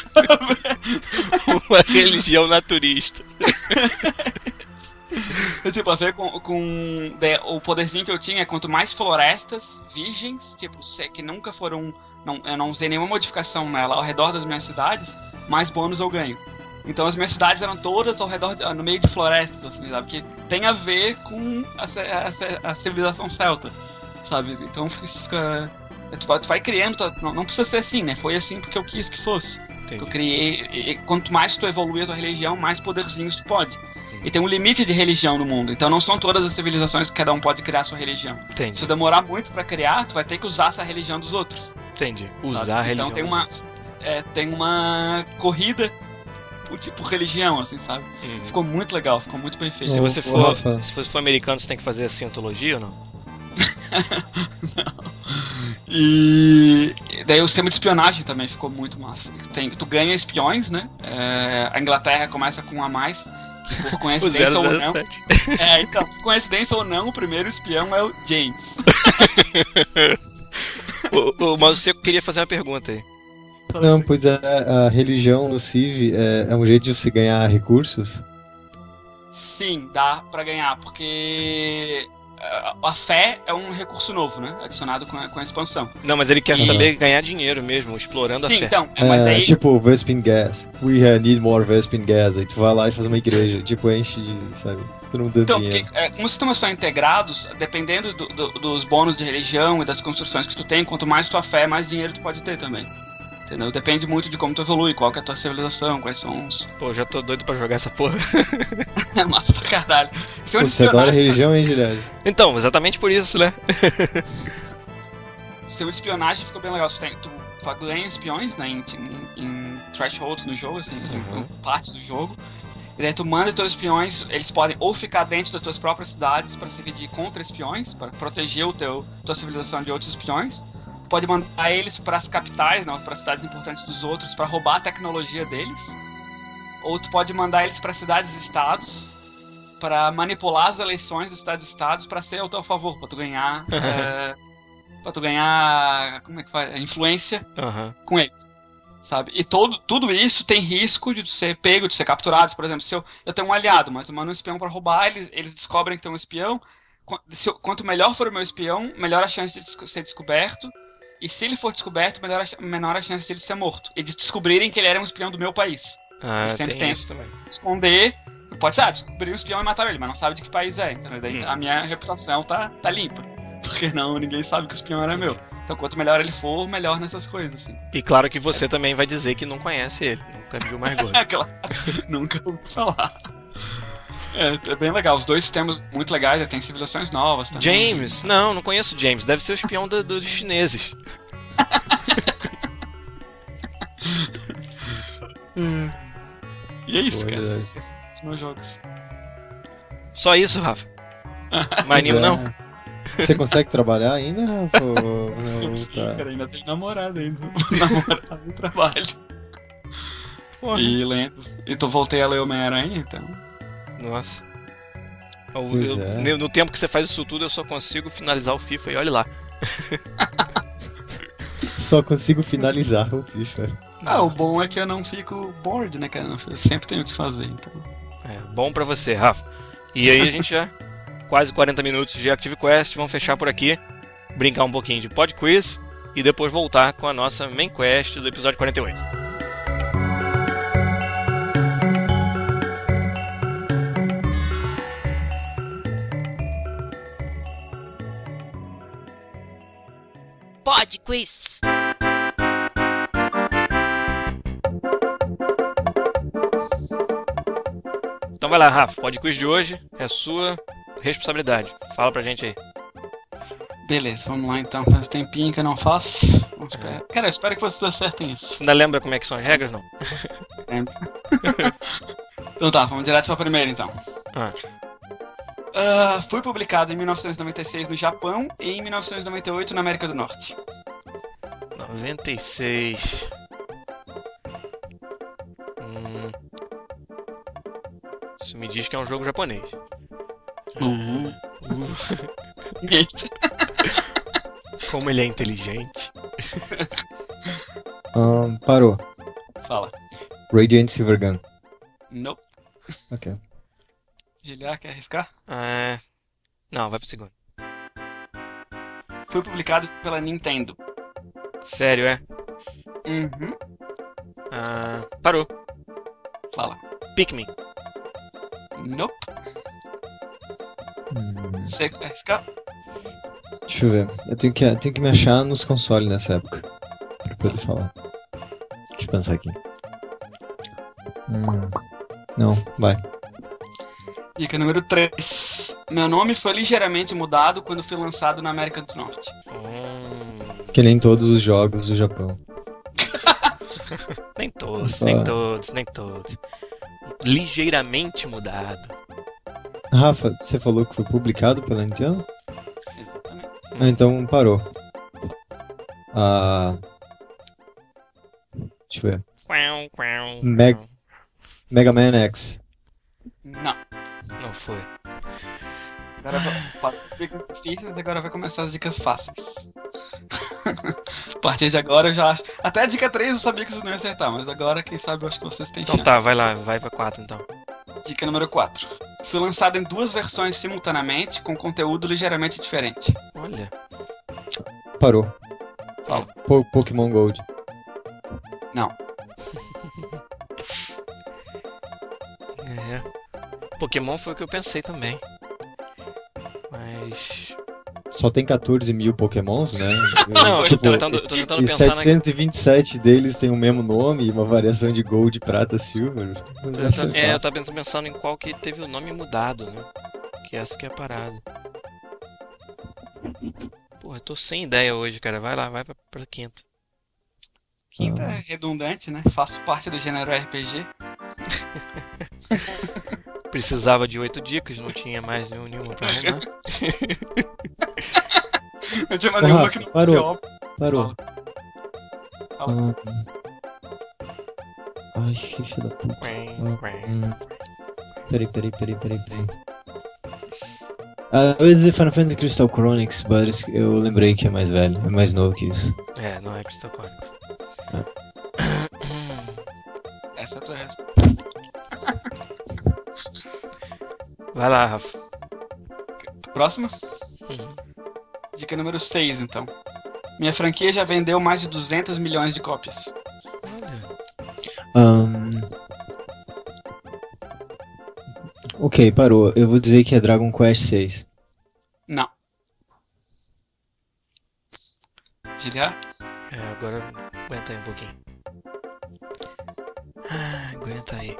Uma religião naturista. Eu, tipo, a ver com, com de- o poderzinho que eu tinha, quanto mais florestas virgens, tipo, se- que nunca foram... Não, eu não usei nenhuma modificação nela ao redor das minhas cidades, mais bônus eu ganho. Então as minhas cidades eram todas ao redor, de- no meio de florestas, assim, sabe? Que tem a ver com a, ce- a ce- a civilização celta, sabe? Então fica... fica tu, vai, tu vai criando, tu- não, não precisa ser assim, né? Foi assim porque eu quis que fosse. Entendi. Eu criei... E, e quanto mais tu evolui a tua religião, mais poderzinhos tu pode. E tem um limite de religião no mundo. Então não são todas as civilizações que cada um pode criar a sua religião. Entendi. Se tu demorar muito pra criar, tu vai ter que usar essa religião dos outros. Entendi. Usar Sabe? a religião. Então tem dos uma- outros. É, tem uma corrida por, tipo, religião, assim, sabe? Uhum. Ficou muito legal, ficou muito bem feito. Se Ô, você ô, for, Rafa. se você for americano, você tem que fazer a cientologia ou não? E daí o sistema de espionagem também ficou muito massa. Tem, tu ganha espiões, né? É, a Inglaterra começa com um a mais. Que por O coincidência ou não. zero zero sete. É, então, por coincidência ou não, o primeiro espião é o James. o, o Mouse Seco queria fazer uma pergunta aí. Não, pois é, a religião no Civ é, é um jeito de você ganhar recursos? Sim, dá pra ganhar, porque a, a fé é um recurso novo, né? Adicionado com a, com a expansão. Não, mas ele quer Uhum. saber ganhar dinheiro mesmo, explorando Sim, a fé. então, é, mas É, daí... tipo Vespin Gas. We uh, need more Vespin Gas. Aí tu vai lá e faz uma igreja, tipo, enche de, sabe, todo mundo dando Então, dinheiro. porque é, como os sistemas são integrados, dependendo do- do- dos bônus de religião e das construções que tu tem, quanto mais tua fé, mais dinheiro tu pode ter também. Entendeu? Depende muito de como tu evolui, qual que é a tua civilização, quais são os... Pô, já tô doido pra jogar essa porra. É massa pra caralho. Isso é um Pô, você adora espionagem. religião, hein, Gilhard? Então, exatamente por isso, né? Seu espionagem ficou bem legal. Tu, tem, tu, tu ganha espiões, né, em, em, em thresholds no jogo, assim, Uhum. em, em partes do jogo. E daí tu manda os teus espiões, eles podem ou ficar dentro das tuas próprias cidades para servir de contra-espiões, para proteger o teu tua civilização de outros espiões. Tu pode mandar eles para as capitais, não, para cidades importantes dos outros, para roubar a tecnologia deles. Ou tu pode mandar eles para cidades-estados, para manipular as eleições das cidades-estados para ser ao teu favor, para tu ganhar, é, para tu ganhar, como é que faz, influência Aham. com eles, sabe? E todo, tudo isso tem risco de ser pego, de ser capturado. Por exemplo, se eu, eu tenho um aliado, mas eu mando um espião para roubar, eles, eles descobrem que tem um espião. Qu- se eu- Quanto melhor for o meu espião, melhor a chance de ele desco- ser descoberto. E se ele for descoberto, melhor a, ch- menor a chance de ele ser morto. E de descobrirem que ele era um espião do meu país. Ah, Sempre tem tem. isso também. Esconder. Pode ser, ah, descobrir um espião e mataram ele, mas não sabe de que país é. Então, daí Hum. a minha reputação tá, tá limpa. Porque não, ninguém sabe que o espião era meu. Então, quanto melhor ele for, melhor nessas coisas, assim. E claro que você também vai dizer que não conhece ele, nunca viu mais gordo. É claro. Nunca ouvi falar. É, é bem legal. Os dois sistemas muito legais, tem civilizações novas também. James? Não, não conheço James. Deve ser o espião do- dos chineses. E é isso, Pô, cara. verdade. Esses são os meus jogos. Só isso, Rafa. Mais nenhum, Pois é. não? Você consegue trabalhar ainda, Rafa? Ou não, Sim, tá. cara, ainda tem namorada ainda. Namorada e trabalho. Porra. E lendo. E tu voltei a ler Homem-Aranha, então. Nossa. Eu- Pois eu- é. no- No tempo que você faz isso tudo, eu só consigo finalizar o FIFA e olha lá. Só consigo finalizar o FIFA. Ah, o bom é que eu não fico bored, né, cara? Eu sempre tenho o que fazer, então. É, bom pra você, Rafa. E aí a gente já, quase quarenta minutos de Active Quest, vamos fechar por aqui, brincar um pouquinho de Pod Quiz e depois voltar com a nossa main quest do episódio quarenta e oito. Pod Quiz. Então vai lá, Rafa, Pod Quiz de hoje é sua responsabilidade. Fala pra gente aí. Beleza, vamos lá então. Faz tempinho que eu não faço. Vamos esperar. Cara, eu espero que vocês acertem isso. Você ainda lembra como é que são as regras, não? Então tá, vamos direto pra primeira então. Ah. Ah, foi publicado em mil novecentos e noventa e seis no Japão e em mil novecentos e noventa e oito na América do Norte. noventa e seis. Hum. Isso me diz que é um jogo japonês. Uhum. Uh, Gente. como ele é inteligente. Ahn, parou. Fala. Radiant Silvergun. Nope. Ok. Giliar, quer arriscar? É... Não, vai pro segundo. Foi publicado pela Nintendo. Sério, é? Uhum. Ah, parou. Fala. Pikmin. Nope. Hum, Você quer arriscar? deixa eu ver. Eu tenho que, eu tenho que me achar nos consoles nessa época. Pra poder falar. Deixa eu pensar aqui. Hum, não, vai. Dica número três. Meu nome foi ligeiramente mudado quando foi lançado na América do Norte. Hum, Que nem todos os jogos do Japão. nem todos, Só- nem todos, nem todos. Ligeiramente mudado. Rafa, você falou que foi publicado pela Nintendo? Exatamente. Ah, então parou. Ah. Deixa eu ver. Quão, quão, Meg- quão. Mega Man X. Não. Não foi. Agora vai- pode ter dicas difíceis, agora vai começar as dicas fáceis. partir de agora eu já acho. Até a dica três eu sabia que vocês não iam acertar, mas agora, quem sabe, eu acho que vocês têm Então chance. tá, vai lá, vai pra quatro então. Dica número quatro. Foi lançado em duas versões simultaneamente, com conteúdo ligeiramente diferente. Olha. Parou. Fala. Po- Pokémon Gold. Não. É. Pokémon foi o que eu pensei também. Mas. Só tem quatorze mil Pokémons, né? Não, eu tô Tipo, tentando, eu tô tentando e pensar na. setecentos e vinte e sete deles têm o mesmo nome e uma variação de Gold, Prata, Silver. tô tentando- É, eu tava pensando, pensando em qual que teve o nome mudado, né? Que essa que é a parada. Porra, eu tô sem ideia hoje, cara. Vai lá, vai pra, pra quinta. Quinta Ah. é redundante, né? Faço parte do gênero R P G. Precisava de oito dicas, não tinha mais nenhum- nenhuma pra arrumar. Não tinha mais Ô, nenhuma Rafa, que não fosse parou. óbvio. Parou. Fala. Ah. Ai, que filho da puta. Hum. Peraí, peraí, peraí, peraí, peraí. Ah, eu ia dizer Final Fantasy Crystal Chronicles, mas eu lembrei que é mais velho, é mais novo que isso. É, não é Crystal Chronicles. Essa é a tua resposta. Vai lá, Rafa. Próxima? Uhum. Dica número seis, então. Minha franquia já vendeu mais de duzentos milhões de cópias. Olha. Ahn. Ok, parou. Eu vou dizer que é Dragon Quest seis. Não. Giliar? É, agora aguenta aí um pouquinho. Ah, aguenta aí.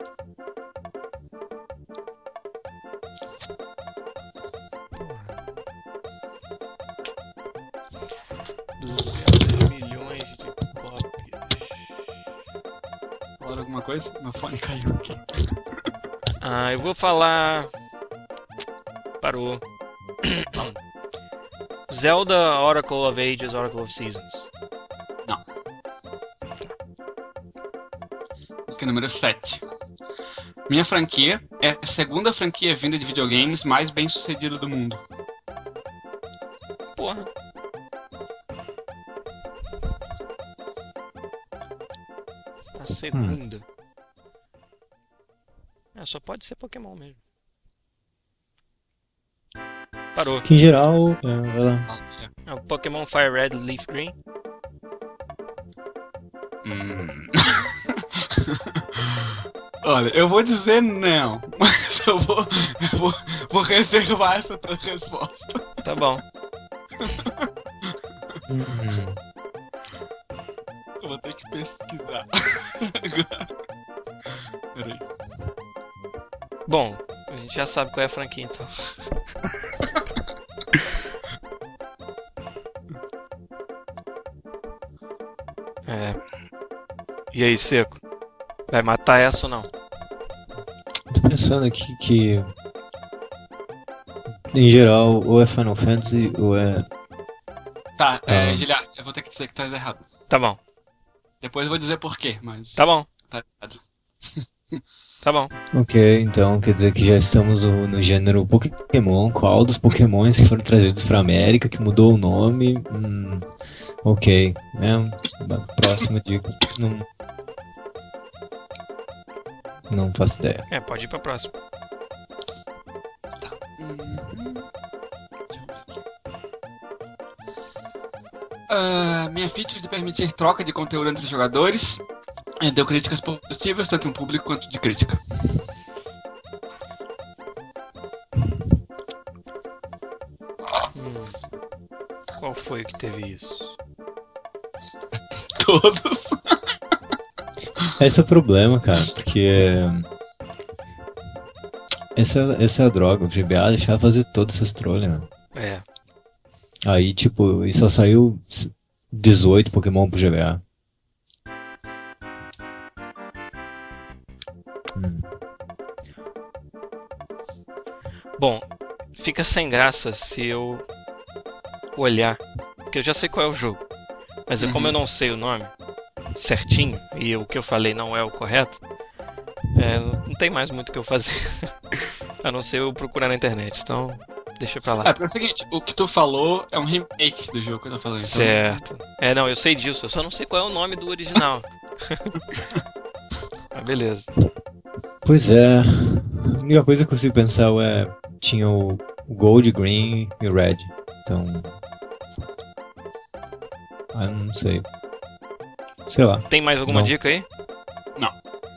duzentos milhões de cópias. Falaram alguma coisa? Meu fone caiu aqui. Ah, eu vou falar. Parou. Zelda Oracle of Ages, Oracle of Seasons. Dica número sete. Minha franquia é a segunda franquia vinda de videogames mais bem sucedida do mundo. Porra. A segunda. É, só pode ser Pokémon mesmo. Parou. Que em geral, é, vai lá. É o Pokémon Fire Red Leaf Green. Hum. Olha, eu vou dizer não, mas eu vou, eu vou, vou reservar essa tua resposta. Tá bom. Hum. Eu vou ter que pesquisar. Peraí. Bom, a gente já sabe qual é a franquia então. É. E aí, Seco? Vai matar essa ou não? Tô pensando aqui que em geral ou é Final Fantasy ou é. Tá, é, Ah. Giliar, eu vou ter que dizer que tá errado. Tá bom, Depois eu vou dizer por quê, mas... tá bom, Tá errado. tá bom. Ok, então quer dizer que já estamos no, no gênero Pokémon. Qual dos Pokémons que foram trazidos pra América, que mudou o nome? Hum, ok, é, próxima dica. Não, não faço ideia. É, pode ir pra próxima. Uhum. Deixa eu ver aqui. Ah, minha feature de permitir troca de conteúdo entre os jogadores eh, deu críticas positivas, tanto em público quanto de crítica. Hum. Qual foi o que teve isso? Todos. Esse é o problema, cara, porque essa, essa é a droga, o G B A deixava fazer todas essas trolhas, mano. É, Aí, tipo, e só saiu dezoito Pokémon pro G B A. Hum. bom, fica sem graça se eu olhar, porque eu já sei qual é o jogo. Mas é como eu não sei o nome certinho e o que eu falei não é o correto, é, não tem mais muito o que eu fazer. A não ser eu procurar na internet. Então, deixa pra lá. É, porque é o seguinte, o que tu falou é um remake do jogo que eu tô falando. Então... Certo. É, não, eu sei disso, eu só não sei qual é o nome do original. Mas beleza. Pois é. A única coisa que eu consigo pensar é... Tinha o Gold, Green e o Red. Então... Ah, não sei. Sei lá. Tem mais alguma Não. dica aí? Não.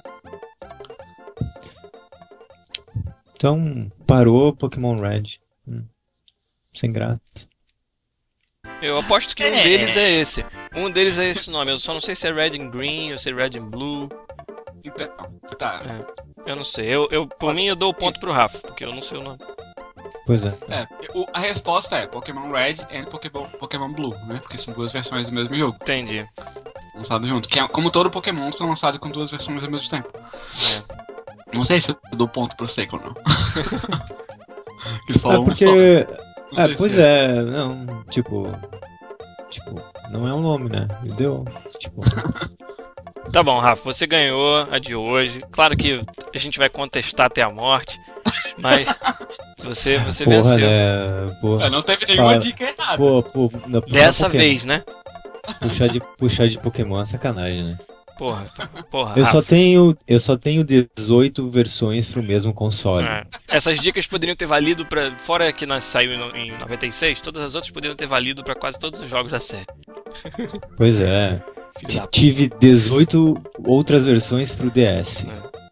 Então, parou Pokémon Red. Hum. Sem graça. Eu aposto que um É. deles é esse. Um deles é esse nome. Eu só não sei se é Red and Green ou se é Red and Blue. Então, tá. É, eu não sei. Eu, eu, por mim, eu dou o ponto pro Rafa, porque eu não sei o nome. Pois é. É, o- a resposta é Pokémon Red e Pokémon, Pokémon Blue, né? Porque são duas versões do mesmo jogo, Entendi. lançados junto. Que é, como todo Pokémon, são lançados com duas versões ao mesmo tempo. É. Não sei se eu dou ponto pro Seiko ou não. Ele É falou um porque... só. Não É, sei pois se é, não, tipo... Tipo, não é um nome, né? Deu, tipo... Tá bom, Rafa, você ganhou a de hoje. Claro que a gente vai contestar até a morte, mas você, você porra, venceu. né? Porra. É, não teve nenhuma Fala. dica errada. Pô, pô, na, Dessa Pokémon. vez, né? Puxar de, puxar de Pokémon é sacanagem, né? Porra, porra, Eu Rafa. só tenho, eu só tenho dezoito versões pro mesmo console. É. Essas dicas poderiam ter valido pra. Fora que nós saiu em no- em noventa e seis, todas as outras poderiam ter valido pra quase todos os jogos da série. Pois é. Filho T- da Tive dezoito outras versões pro D S.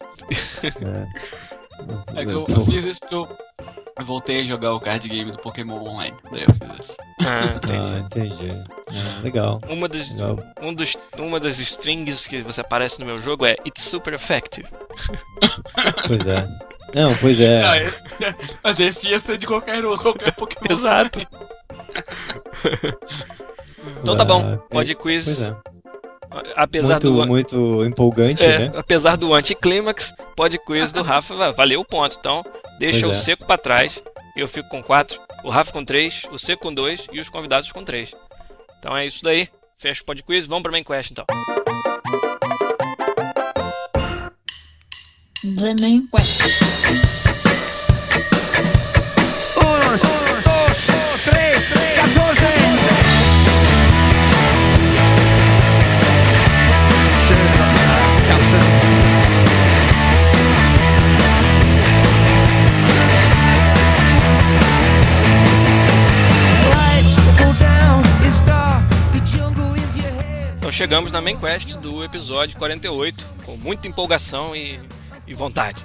É que eu, eu fiz isso porque eu, eu voltei a jogar o card game do Pokémon Online. Daí eu fiz isso. Ah, entendi. Ah, entendi. Ah, legal. Uma, das, Legal. um dos, uma das strings que você aparece no meu jogo é It's super effective. Pois é. Não, pois é. Não, esse, mas esse ia ser de qualquer, um, qualquer Pokémon. Exato. Então tá bom, Ah, pode é, quiz. Pois é. Apesar Muito, do. muito empolgante, É, né? apesar do anticlímax, pode quiz do Rafa, va- valeu o ponto. Então, deixa Pois o é. Seco pra trás. Eu fico com quatro, o Rafa com três, o Seco com dois e os convidados com três. Então é isso daí. Fecha o pod quiz, vamos pra main quest então. The Main Quest. Então chegamos na main quest do episódio quarenta e oito, com muita empolgação e, e vontade.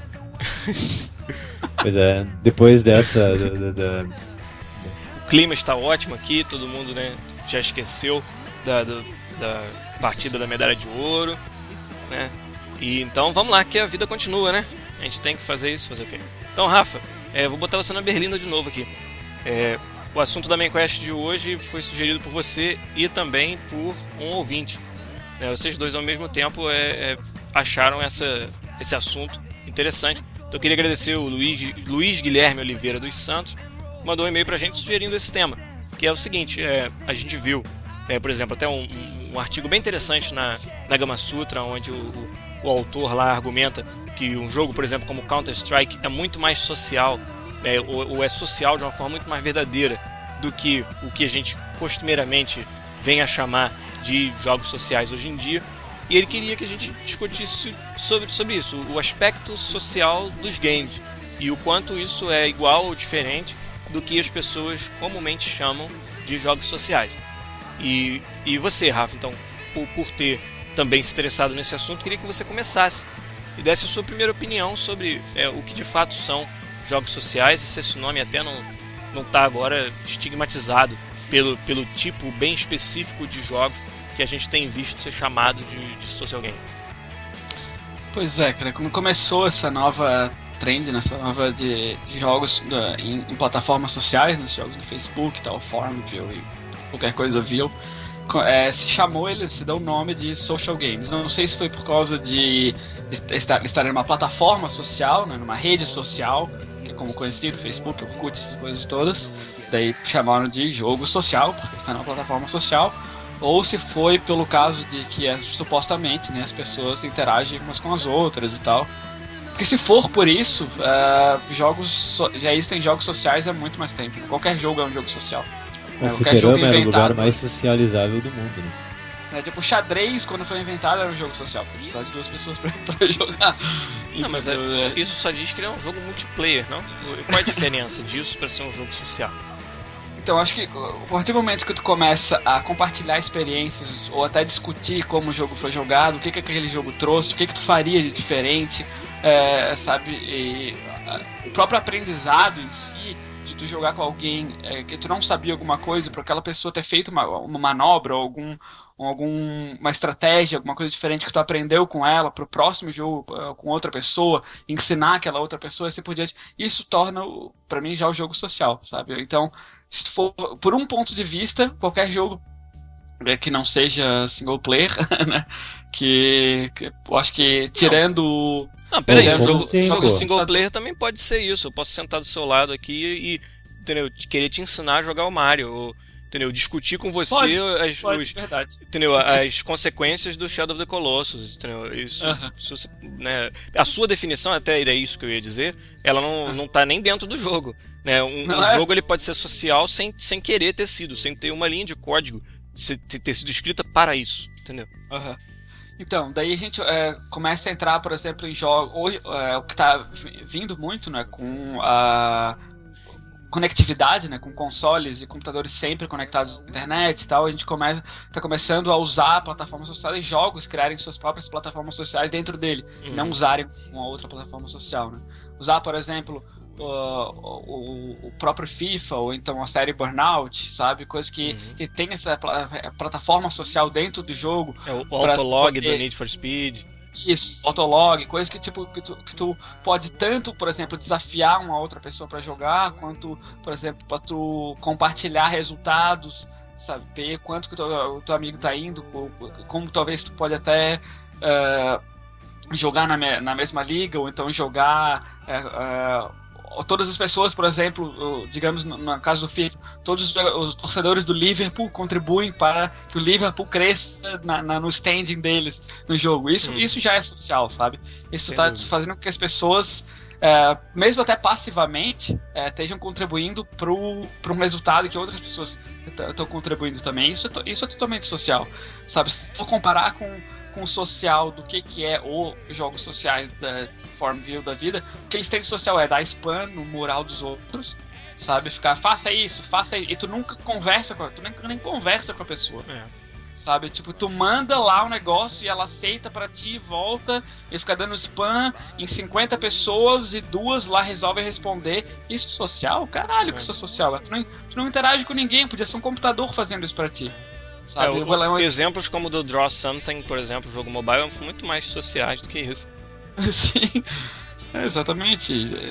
Pois é. Depois dessa. Da, da- da- O clima está ótimo aqui, todo mundo, né, já esqueceu da, da, da partida da medalha de ouro, né? E então vamos lá, que a vida continua, né? A gente tem que fazer isso, fazer o quê? Então, Rafa, é, eu vou botar você na berlinda de novo aqui. É, o assunto da main quest de hoje foi sugerido por você e também por um ouvinte. É, vocês dois ao mesmo tempo é, é, acharam essa, esse assunto interessante. Então eu queria agradecer o Luiz, Luiz Guilherme Oliveira dos Santos, que mandou um e-mail pra gente sugerindo esse tema, que é o seguinte, é, a gente viu, é, por exemplo, até um, um, um artigo bem interessante na, na Gama Sutra, onde o, o, o autor lá argumenta que um jogo, por exemplo, como Counter-Strike é muito mais social, é, ou, ou é social de uma forma muito mais verdadeira do que o que a gente costumeiramente vem a chamar de jogos sociais hoje em dia. E ele queria que a gente discutisse sobre, sobre isso, o aspecto social dos games e o quanto isso é igual ou diferente do que as pessoas comumente chamam de jogos sociais. E, e você, Rafa, então, por, por ter também se interessado nesse assunto, queria que você começasse e desse a sua primeira opinião sobre é, o que de fato são jogos sociais, e se esse nome até não não está agora estigmatizado pelo, pelo tipo bem específico de jogos que a gente tem visto ser chamado de, de social game. Pois é, cara, como começou essa nova trend, nessa nova de, de jogos uh, em, em plataformas sociais, nos jogos no Facebook, tal, Farmville e qualquer coisa viu, é, se chamou ele, se deu o nome de social games. Não sei se foi por causa de, de estar, estar em uma plataforma social, né, numa rede social, que é como conhecido, Facebook, Orkut, essas coisas todas. Daí chamaram de jogo social, porque está numa plataforma social. Ou se foi pelo caso de que é, supostamente, né, as pessoas interagem umas com as outras e tal. Porque se for por isso, uh, jogos so- já existem jogos sociais há muito mais tempo. Qualquer jogo é um jogo social. O É, qualquer jogo fliperama era o lugar inventado. mais socializável do mundo, né? É, tipo, xadrez, quando foi inventado, era um jogo social. Precisava de duas pessoas pra, pra jogar. Não, mas é- Entendeu? isso só diz que ele é um jogo multiplayer, não? Qual é a diferença disso pra ser um jogo social? Então, acho que a partir do momento que tu começa a compartilhar experiências ou até discutir como o jogo foi jogado, o que, que aquele jogo trouxe, o que, que tu faria de diferente, é, sabe? E, a, o próprio aprendizado em si, de tu jogar com alguém é, que tu não sabia alguma coisa, para aquela pessoa ter feito uma, uma manobra ou algum, algum, uma estratégia, alguma coisa diferente que tu aprendeu com ela pro próximo jogo uh, com outra pessoa, ensinar aquela outra pessoa, assim por diante, isso torna, para mim, já o jogo social, sabe? Então, se tu for por um ponto de vista, qualquer jogo é, que não seja single player, né? Que, que eu acho que tirando. Não, peraí, Não, o jogo, sim, jogo pô. single player também pode ser isso. Eu posso sentar do seu lado aqui e, entendeu, querer te ensinar a jogar o Mario. Ou, entendeu, discutir com você Pode, as, Pode, os, verdade. entendeu, as consequências do Shadow of the Colossus, entendeu? Isso, Aham. isso você- né, a sua definição, até era isso que eu ia dizer, ela não, não tá nem dentro do jogo, né? Um, Não um é? jogo ele pode ser social sem, sem querer ter sido, sem ter uma linha de código se- ter sido escrita para isso, entendeu? Aham. Então, daí a gente é, começa a entrar, por exemplo, em jogos. Hoje, é, o que está vindo muito, né, com a conectividade, né, com consoles e computadores sempre conectados à internet e tal, a gente come, tá começando a usar plataformas sociais e jogos criarem suas próprias plataformas sociais dentro dele, Uhum. não usarem uma outra plataforma social, né? Usar, por exemplo, o, o, o próprio FIFA ou então a série Burnout, sabe? Coisas que, Uhum. que tem essa pla- plataforma social dentro do jogo. É o Pra autolog poder- do Need for Speed. Isso, autolog, coisas que tipo que tu, que tu pode tanto, por exemplo, desafiar uma outra pessoa pra jogar, quanto, por exemplo, pra tu compartilhar resultados, saber quanto que o teu, o teu amigo tá indo, co- como talvez tu pode até eh, jogar na, me- na mesma liga, ou então jogar eh, eh, todas as pessoas, por exemplo, digamos no, no caso do FIFA, todos os, os torcedores do Liverpool contribuem para que o Liverpool cresça na, na, no standing deles no jogo. Isso, Hum. isso já é social, sabe? Isso Sem está dúvida. fazendo com que as pessoas, é, mesmo até passivamente, é, estejam contribuindo para um resultado que outras pessoas estão contribuindo também. Isso, é to- isso é totalmente social, sabe? Se for comparar com com o social do que, que é os jogos sociais da Farmville da vida, o que eles têm de social é dar spam no mural dos outros, sabe? Ficar, faça isso, faça isso, e tu nunca conversa com a, tu nem, nem conversa com a pessoa, É. sabe? Tipo, tu manda lá o negócio e ela aceita pra ti, volta, e fica dando spam em cinquenta pessoas e duas lá resolvem responder. Isso é social? Caralho, que É. isso é social. Tu não, tu não interage com ninguém, podia ser um computador fazendo isso pra ti. É, Sabe? o- Ela é uma- exemplos como o do Draw Something, por exemplo, o jogo mobile, são muito mais sociais do que isso. Sim, é, exatamente.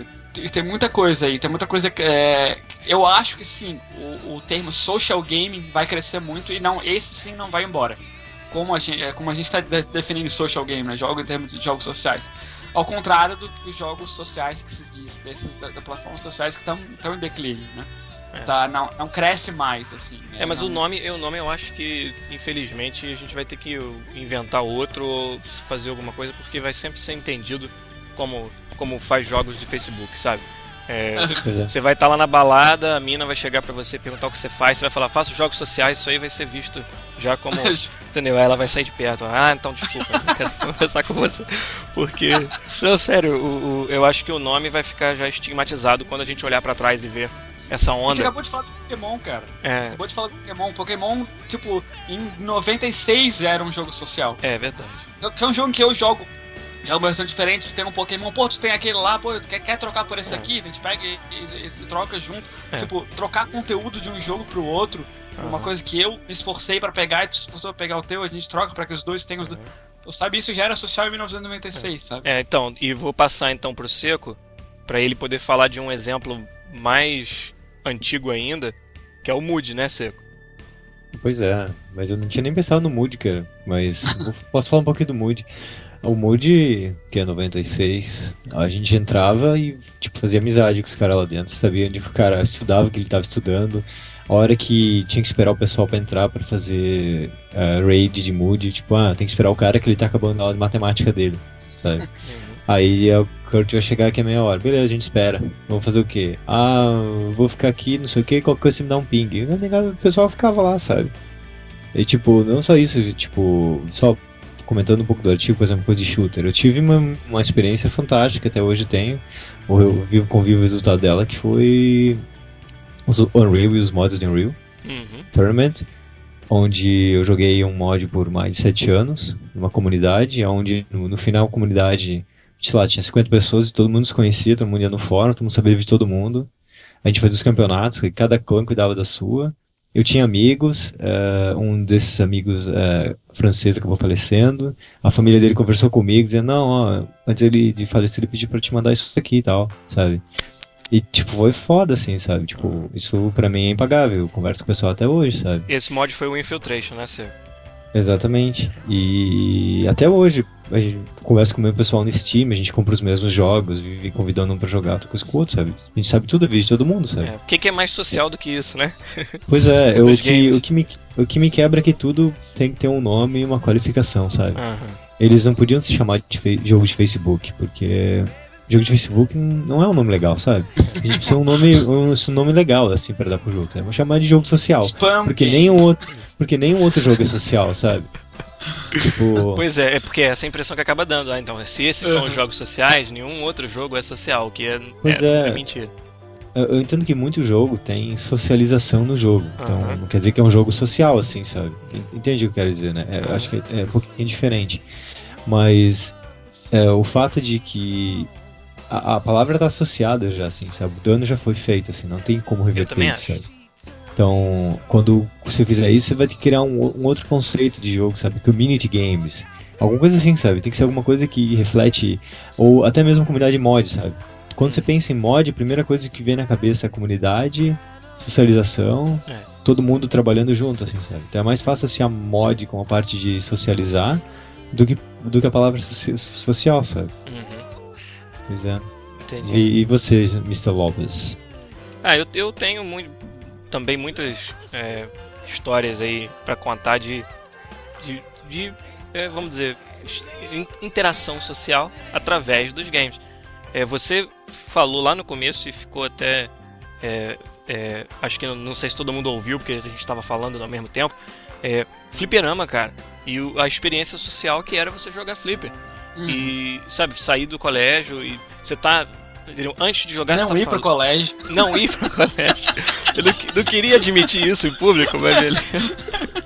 E tem muita coisa aí, tem muita coisa que. É, eu acho que sim, o, o termo social gaming vai crescer muito e não, esse sim não vai embora. Como a gente, é, como a gente está de, definindo social game, né? Jogo em termos de jogos sociais. Ao contrário do que os jogos sociais que se diz, desses da, da plataformas sociais que estão em declínio, né? É. Tá, não, não cresce mais, assim. né? É, mas não, o nome, o nome eu acho que, infelizmente, a gente vai ter que inventar outro ou fazer alguma coisa, porque vai sempre ser entendido como, como faz jogos de Facebook, sabe? É, Pois é. você vai estar lá na balada, a mina vai chegar pra você, perguntar o que você faz, você vai falar, faço jogos sociais, isso aí vai ser visto já como, entendeu? Aí ela vai sair de perto, ah, então desculpa, eu não quero conversar com você, porque, não, sério, o, o- eu acho que o nome vai ficar já estigmatizado quando a gente olhar pra trás e ver essa A gente onda. acabou de falar do Pokémon, cara. É, Acabou de falar do Pokémon. Pokémon, tipo, em noventa e seis era um jogo social. é verdade. Que é um jogo que eu jogo. Jogo bastante diferente. Tu tem um Pokémon, pô, tu tem aquele lá, pô, tu quer, quer trocar por esse É. aqui? A gente pega e, e- e troca junto. É. Tipo, trocar conteúdo de um jogo pro outro. Uma Aham. coisa que eu me esforcei pra pegar e tu se esforçou pra pegar o teu, a gente troca pra que os dois tenham os dois. Tu sabe, isso já era social em mil novecentos e noventa e seis, sabe? É, então, e vou passar então pro Seco, pra ele poder falar de um exemplo mais antigo ainda, que é o Mood, né, Seco? Pois é, mas eu não tinha nem pensado no Mood, cara. Mas eu posso falar um pouquinho do Mood. O Mood, que é noventa e seis, a gente entrava e tipo, fazia amizade com os caras lá dentro. Sabia onde o cara estudava, o que ele estava estudando. A hora que tinha que esperar o pessoal pra entrar pra fazer uh, raid de Mood, tipo, ah, tem que esperar o cara que ele tá acabando a aula de matemática dele, sabe? Aí o Kurt vai chegar aqui a meia hora. Beleza, a gente espera. Vamos fazer o quê? Ah, vou ficar aqui, não sei o que, qualquer coisa você me dá um ping. E o pessoal ficava lá, sabe? E tipo, não só isso, tipo, só comentando um pouco do artigo, por exemplo, coisa de shooter. Eu tive uma, uma experiência fantástica, até hoje tenho. Eu vivo, convivo o resultado dela, que foi os Unreal e os mods de Unreal Uhum. Tournament, onde eu joguei um mod por mais de sete anos, numa comunidade, onde no, no final a comunidade, sei lá, tinha cinquenta pessoas e todo mundo se conhecia, todo mundo ia no fórum, todo mundo sabia de todo mundo. A gente fazia os campeonatos, cada clã cuidava da sua. Eu tinha amigos, uh, um desses amigos uh, francês acabou falecendo, a família dele conversou comigo, dizendo, não, ó, antes ele de falecer ele pediu pra te mandar isso aqui e tal, sabe? E, tipo, foi foda, assim, sabe? Tipo, isso pra mim é impagável, eu converso com o pessoal até hoje, sabe? Esse mod foi o Infiltration, né, Seu? Exatamente. E até hoje a gente conversa com o meu pessoal no Steam, a gente compra os mesmos jogos, vive convidando um pra jogar outra coisa com o outro, sabe? A gente sabe tudo a vida de todo mundo, sabe? É, o que, que é mais social do que isso, né? Pois é, eu, Dos o, que, games. o, que me, o que me quebra é que tudo tem que ter um nome e uma qualificação, sabe? Aham. Eles não podiam se chamar de fe- jogo de Facebook, porque jogo de Facebook não é um nome legal, sabe? A gente precisa de um nome, um, um nome legal, assim, pra dar pro jogo. Né? Vamos chamar de jogo social. Spam Porque game. nenhum outro, porque nenhum outro jogo é social, sabe? Tipo, Pois é, é porque é essa impressão que acaba dando. Ah, então, se esses são os jogos sociais, nenhum outro jogo é social, o que é, Pois é, é. é mentira. eu, eu entendo que muito jogo tem socialização no jogo. Então, Aham. não quer dizer que é um jogo social, assim, sabe? Entende o que eu quero dizer, né? É, eu acho que é, é um pouquinho diferente. Mas é, o fato de que a, a palavra tá associada já, assim, sabe? O dano já foi feito, assim, não tem como reverter também isso, acho. sabe? Então, quando você fizer isso, você vai ter que criar um, um outro conceito de jogo, sabe? Community games. Alguma coisa assim, sabe? Tem que ser alguma coisa que reflete, ou até mesmo comunidade mod, sabe? Quando você pensa em mod, a primeira coisa que vem na cabeça é a comunidade, socialização, É. todo mundo trabalhando junto, assim, sabe? Então é mais fácil associar mod com a parte de socializar do que, do que a palavra soci- social, sabe? Uhum. Pois é. Entendi. E, e você, mister Lopes? Ah, eu, eu tenho muito, também muitas é, histórias aí pra contar de, de, de é, vamos dizer, in- interação social através dos games. É, você falou lá no começo e ficou até, é, é, acho que não, não sei se todo mundo ouviu porque a gente estava falando ao mesmo tempo, é, fliperama, cara, e o- a experiência social que era você jogar flipper. E, sabe, sair do colégio e você tá, entendeu? Antes de jogar Não você tá ir falando, pro colégio. não ir pro colégio. Eu não, que- não queria admitir isso em público, mas beleza.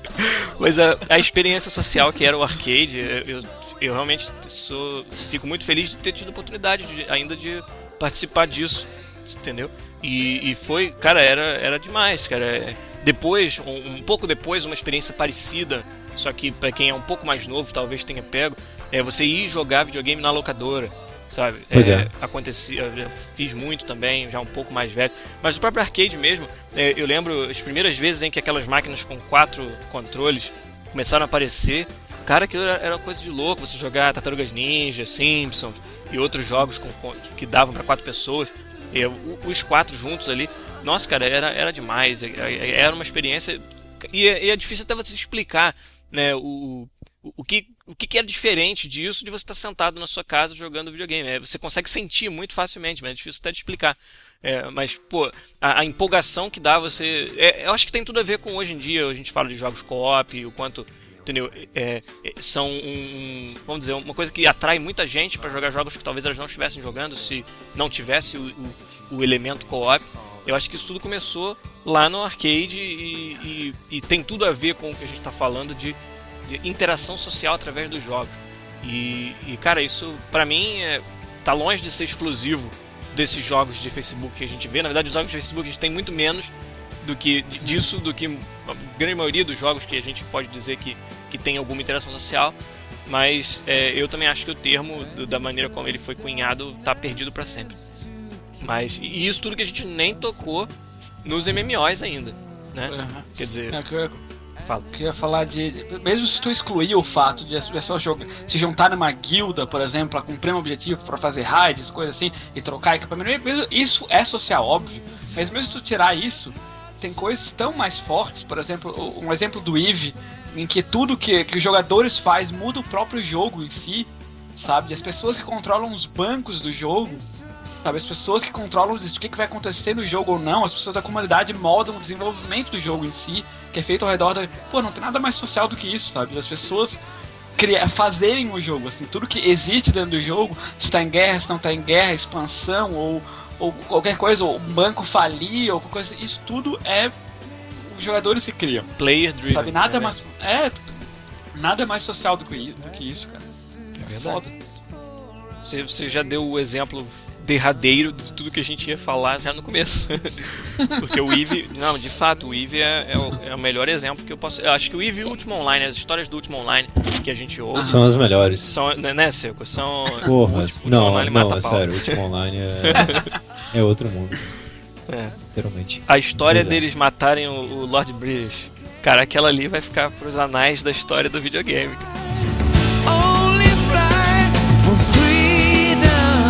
Mas a, a experiência social que era o arcade, eu, eu, eu realmente sou, fico muito feliz de ter tido a oportunidade de, ainda de participar disso, entendeu? E, e foi, cara, era, era demais, cara. Depois, um, um pouco depois, uma experiência parecida, só que pra quem é um pouco mais novo talvez tenha pego, é você ir jogar videogame na locadora. Sabe? Pois é. Acontecia, eu já fiz muito também, já um pouco mais velho. Mas o próprio arcade mesmo, é, eu lembro as primeiras vezes em que aquelas máquinas com quatro controles começaram a aparecer. Cara, aquilo era, era uma coisa de louco, você jogar Tartarugas Ninja, Simpsons e outros jogos com, com, que davam pra quatro pessoas. E, o- os quatro juntos ali. Nossa, cara, era, era demais. é- é- Era uma experiência. E é, e é difícil até você explicar, né, o, o, o que. O que que é diferente disso de você estar sentado na sua casa jogando videogame? É, você consegue sentir muito facilmente, mas é difícil até de explicar. É, mas, pô, a, a empolgação que dá você... É, eu acho que tem tudo a ver com hoje em dia, a gente fala de jogos co-op, o quanto, entendeu? É, é, são um, um- vamos dizer, uma coisa que atrai muita gente para jogar jogos que talvez elas não estivessem jogando se não tivesse o, o, o elemento co-op. Eu acho que isso tudo começou lá no arcade e, e, e tem tudo a ver com o que a gente está falando de de interação social através dos jogos. E, e cara, isso pra mim é, tá longe de ser exclusivo desses jogos de Facebook que a gente vê. Na verdade, os jogos de Facebook a gente tem muito menos do que disso, do que a grande maioria dos jogos que a gente pode dizer que, que tem alguma interação social. Mas é, eu também acho que o termo, do- da maneira como ele foi cunhado, tá perdido pra sempre. Mas, e isso tudo que a gente nem tocou nos M M Os ainda, né? Uhum. Quer dizer, É, que eu, fala. que eu ia falar de. Mesmo se tu excluir o fato de as pessoas jogar, se juntar numa guilda, por exemplo, pra cumprir um objetivo, pra fazer raids, coisa assim, e trocar equipamento, mesmo- isso é social, óbvio. Mas mesmo se tu tirar isso, tem coisas tão mais fortes, por exemplo, o- um exemplo do Eve, em que tudo que, que os jogadores faz muda o próprio jogo em si, sabe? As pessoas que controlam os bancos do jogo, sabe? As pessoas que controlam o que, que vai acontecer no jogo ou não, as pessoas da comunidade moldam o desenvolvimento do jogo em si, que é feito ao redor da... Pô, não tem nada mais social do que isso, sabe? As pessoas criar, fazerem o jogo, assim, tudo que existe dentro do jogo, se está em guerra, se não está em guerra, expansão, ou, ou qualquer coisa, ou um banco falir, ou qualquer coisa, isso tudo é os jogadores que criam. Player driven. Sabe, nada é mais... É, nada mais social do que, do que isso, cara. É verdade. Foda. Você, você já deu o exemplo derradeiro de tudo que a gente ia falar já no começo. Porque o Eve, não, de fato, o Eve é, é, o, é o melhor exemplo que eu posso. Eu acho que o Eve e o Ultima Online, as histórias do Ultima Online que a gente ouve. São as melhores. São, né, Seco? São. Porra, o Ultima não, Online não, mata é pau. sério, o Ultima Online é, é outro mundo. É. Literalmente. A história Verdade. deles matarem o, o Lord British. Cara, aquela ali vai ficar pros anais da história do videogame. Only fly for freedom.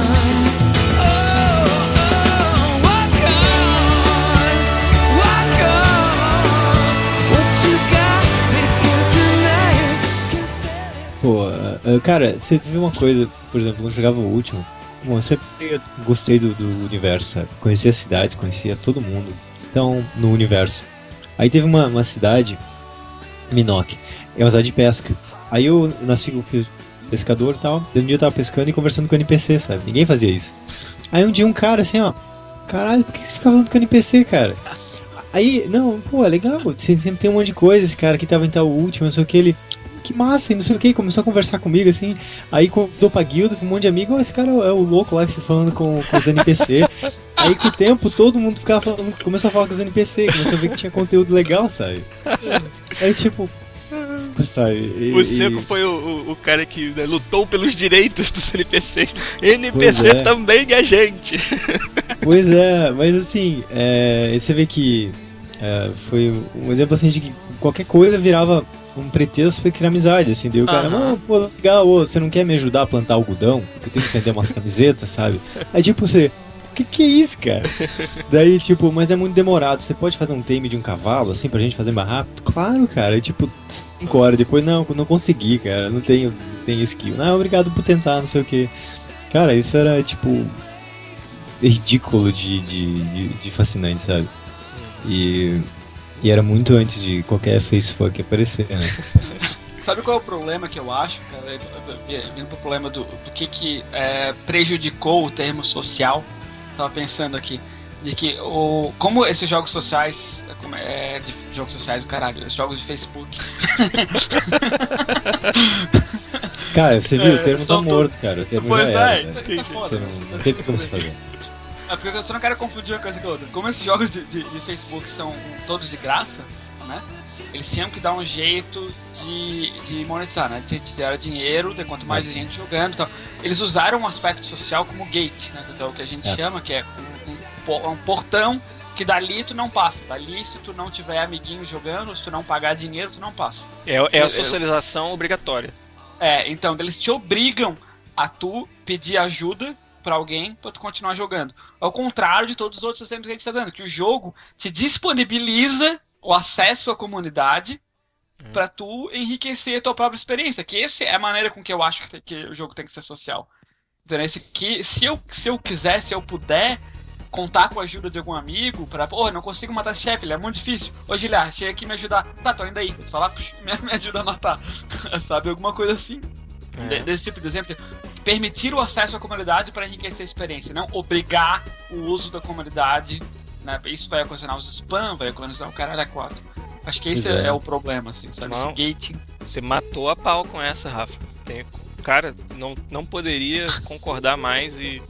Oh, oh, walk on, walk on. What you got, pick tonight. Can sell it. Pô, uh, cara, você viu uma coisa, por exemplo, quando eu jogava o Último, bom, eu sempre gostei do, do universo, sabe? Conhecia as cidades, conhecia todo mundo. Então, no universo. Aí teve uma, uma cidade, Minok, é uma cidade de pesca. Aí eu nasci, eu fiz pescador e tal, um dia eu tava pescando e conversando com o N P C, sabe? Ninguém fazia isso. Aí um dia um cara assim, ó, caralho, por que você fica falando com o N P C, cara? Aí, não, pô, é legal, sempre tem um monte de coisa, esse cara que tava em tal último, não sei o que, ele... Que massa, e não sei o que, começou a conversar comigo assim. Aí convidou pra guilda, um monte de amigo. Oh, esse cara é o louco lá falando com, com os N P C. Aí com o tempo todo mundo ficava falando, começou a falar com os N P C, começou a ver que tinha conteúdo legal, sabe? Aí tipo, sabe? E, O Seco e... foi o, o, o cara que, né, lutou pelos direitos dos N P Cs. N P C é. também é gente. Pois é, mas assim, é, você vê que é, foi um exemplo assim de que qualquer coisa virava um pretexto pra criar amizade, assim, daí o cara, Aham. não, pô, legal, ô, você não quer me ajudar a plantar algodão? Porque eu tenho que vender umas camisetas, sabe? Aí tipo, você, o que que é isso, cara? Daí tipo, mas é muito demorado, você pode fazer um time de um cavalo, assim, pra gente fazer mais rápido? Claro, cara, aí tipo, cinco horas depois, não, não consegui, cara, não tenho, não tenho skill. Não, obrigado por tentar, não sei o que. Cara, isso era, tipo, ridículo de, de, de, de fascinante, sabe? E... E era muito antes de qualquer facefuck aparecer, né? Sabe qual é o problema que eu acho, cara? Vindo pro problema do, do que, que é, prejudicou o termo social. Tava pensando aqui. De que o, como esses jogos sociais. Como é, de jogos sociais, caralho, os jogos de Facebook. Cara, você viu, o termo são tá morto, cara. O termo Pois já é, era, isso, né? isso é foda. Você não, não tem como se fazer. É porque eu só não quero confundir uma coisa com a outra. Como esses jogos de, de, de Facebook são todos de graça, né? Eles tinham que dar um jeito de, de monetizar, né? De tirar dinheiro, de quanto mais gente jogando e tal. Eles usaram um aspecto social como gate, né? Então o que a gente É. chama, que é um, um, um portão que dali tu não passa. Dali, se tu não tiver amiguinhos jogando, se tu não pagar dinheiro, tu não passa. É, é a socialização obrigatória. É, então eles te obrigam a tu pedir ajuda pra alguém pra tu continuar jogando. Ao contrário de todos os outros sistemas que a gente tá dando, que o jogo te disponibiliza o acesso à comunidade Uhum. pra tu enriquecer a tua própria experiência, que essa é a maneira com que eu acho que, tem, que o jogo tem que ser social. Entendeu? Esse que, se, eu, se eu quiser, se eu puder contar com a ajuda de algum amigo pra, porra, não consigo matar esse chefe, ele é muito difícil. Ô Giliar, chega aqui me ajudar. Tá, tô indo aí. Vou te falar, puxa, me, me ajuda a matar. Sabe, alguma coisa assim. É. De- desse tipo de exemplo. Permitir o acesso à comunidade para enriquecer a experiência, não obrigar o uso da comunidade, né? Isso vai ocasionar os spam, vai ocasionar o caralho a quatro. Acho que esse Pois é. é. é o problema, assim, sabe? Não. Esse gating. Você matou a pau com essa, Rafa. Tem, cara, não, não poderia concordar mais e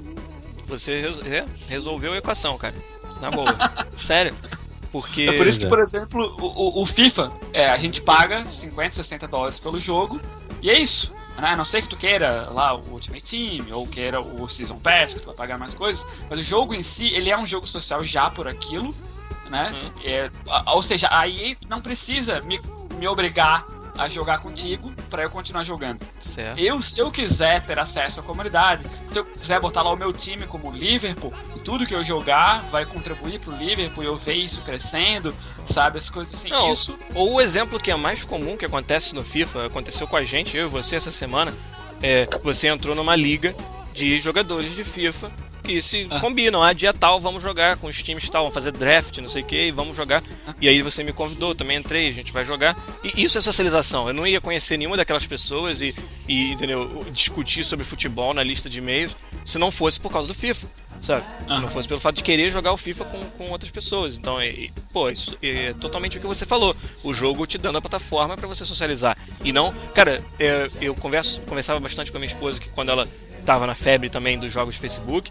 você res- é, resolveu a equação, cara. Na boa. Sério. Porque... É por isso que, é. por exemplo, o, o, o FIFA, é, a gente paga cinquenta, sessenta dólares pelo jogo, e é isso. Né? A não ser que tu queira lá o Ultimate Team, ou queira o Season Pass, que tu vai pagar mais coisas, mas o jogo em si, ele é um jogo social já por aquilo, né? Uhum. É, a- ou seja, a E A não precisa me, me obrigar a jogar contigo pra eu continuar jogando. Certo. Eu, se eu quiser ter acesso à comunidade, se eu quiser botar lá o meu time como Liverpool, e tudo que eu jogar vai contribuir pro Liverpool e eu ver isso crescendo, sabe? As coisas assim, Não, isso... Ou o exemplo que é mais comum que acontece no FIFA, aconteceu com a gente, eu e você essa semana, é, você entrou numa liga de jogadores de FIFA que se Ah. combinam, ah, dia tal vamos jogar com os times tal, vamos fazer draft, não sei o que, e vamos jogar. E aí você me convidou, também entrei, a gente vai jogar. E isso é socialização. Eu não ia conhecer nenhuma daquelas pessoas e, e entendeu, discutir sobre futebol na lista de e-mails se não fosse por causa do FIFA, sabe? Se Ah. não fosse pelo fato de querer jogar o FIFA com, com outras pessoas. Então, é, é- pô, isso é totalmente o que você falou. O jogo te dando a plataforma pra você socializar. E não, cara, é, eu converso, conversava bastante com a minha esposa que quando ela tava na febre também dos jogos de Facebook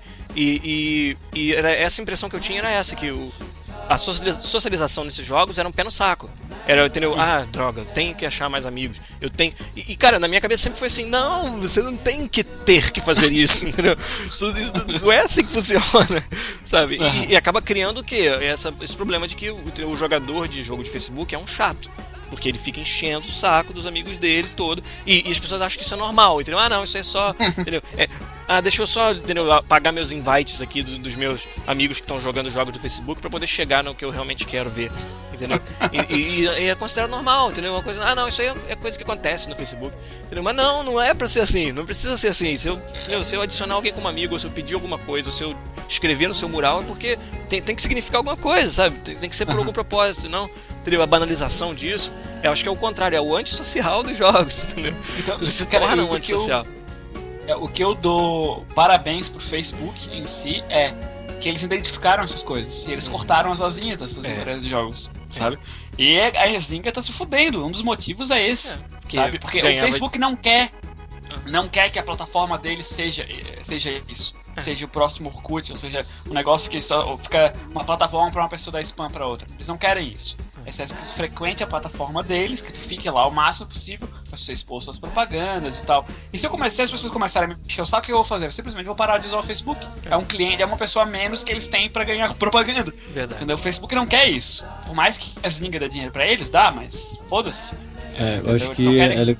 e, e, e era essa impressão que eu tinha era essa, que o, a socializa- socialização nesses jogos era um pé no saco. Era, entendeu? Ah, droga, eu tenho que achar mais amigos. Eu tenho. E, e, cara, na minha cabeça sempre foi assim: não, você não tem que ter que fazer isso, entendeu? Isso, isso não é assim que funciona, sabe? E, e acaba criando o quê? Essa, esse problema de que o, o jogador de jogo de Facebook é um chato. Porque ele fica enchendo o saco dos amigos dele todo. E, e as pessoas acham que isso é normal, entendeu? Ah, não, isso é só. Entendeu? É, ah, deixa eu só, entendeu, apagar meus invites aqui do- dos meus amigos que estão jogando jogos do Facebook pra poder chegar no que eu realmente quero ver. Entendeu? E, e- e é considerado normal, entendeu? Uma coisa, ah, não, isso aí é- é coisa que acontece no Facebook. Entendeu? Mas não, não é pra ser assim. Não precisa ser assim. Se eu, se eu, se eu adicionar alguém como amigo, ou se eu pedir alguma coisa, ou se eu escrever no seu mural, é porque tem, tem que significar alguma coisa, sabe? Tem, tem que ser por algum propósito, não. Entendeu? A banalização disso, eu acho que é o contrário, é o antissocial dos jogos, entendeu? Então, Ele se cara, torna o um que antissocial. É, o que eu dou parabéns pro Facebook em si é que eles identificaram essas coisas. E eles cortaram as asinhas dessas É. empresas de jogos, sabe? E a Zynga tá se fudendo. Um dos motivos é esse, É, que sabe? Porque ganhava- o Facebook não quer não quer que a plataforma dele seja, seja isso. Seja o próximo Orkut, ou seja, um negócio que só fica uma plataforma pra uma pessoa dar spam pra outra. Eles não querem isso. Eles querem que tu frequente a plataforma deles, que tu fique lá o máximo possível pra ser exposto às propagandas e tal. E se eu comecei, as pessoas começarem a me encher o saco, o que eu vou fazer? Eu simplesmente vou parar de usar o Facebook. É um cliente, é uma pessoa a menos que eles têm pra ganhar propaganda. Verdade. Entendeu? O Facebook não quer isso. Por mais que a Zynga dê dinheiro pra eles, dá, mas foda-se. É, eu Entendeu? acho Eles que não querem. é, le-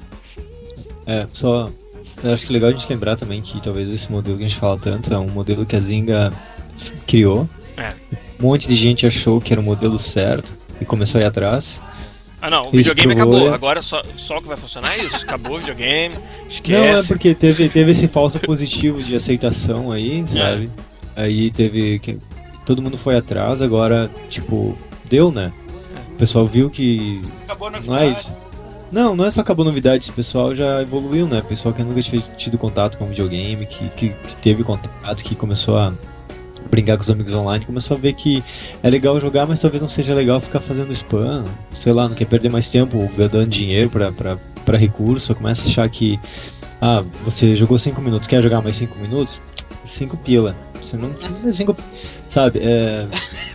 é, só. Eu acho que é legal a gente lembrar também que talvez esse modelo que a gente fala tanto é um modelo que a Zynga criou. É. Um monte de gente achou que era o modelo certo e começou a ir atrás. Ah, não, o Isso videogame provou, acabou. é. Agora só, só o que vai funcionar é isso. Acabou o videogame, Não, é esquece. porque teve, teve esse falso positivo de aceitação aí, sabe? Aí teve. Que, todo mundo foi atrás, agora, tipo, deu, né? O pessoal viu que. Acabou a Não é novidade. isso. Não, não é só acabou novidade, esse pessoal já evoluiu, né? Pessoal que nunca tinha tido contato com videogame, que, que, que teve contato, que começou a brincar com os amigos online, começou a ver que é legal jogar, mas talvez não seja legal ficar fazendo spam, sei lá, não quer perder mais tempo dando dinheiro pra, pra, pra recurso, começa a achar que, ah, você jogou cinco minutos, quer jogar mais cinco minutos? cinco pila. Você não quer cinco, sabe, é...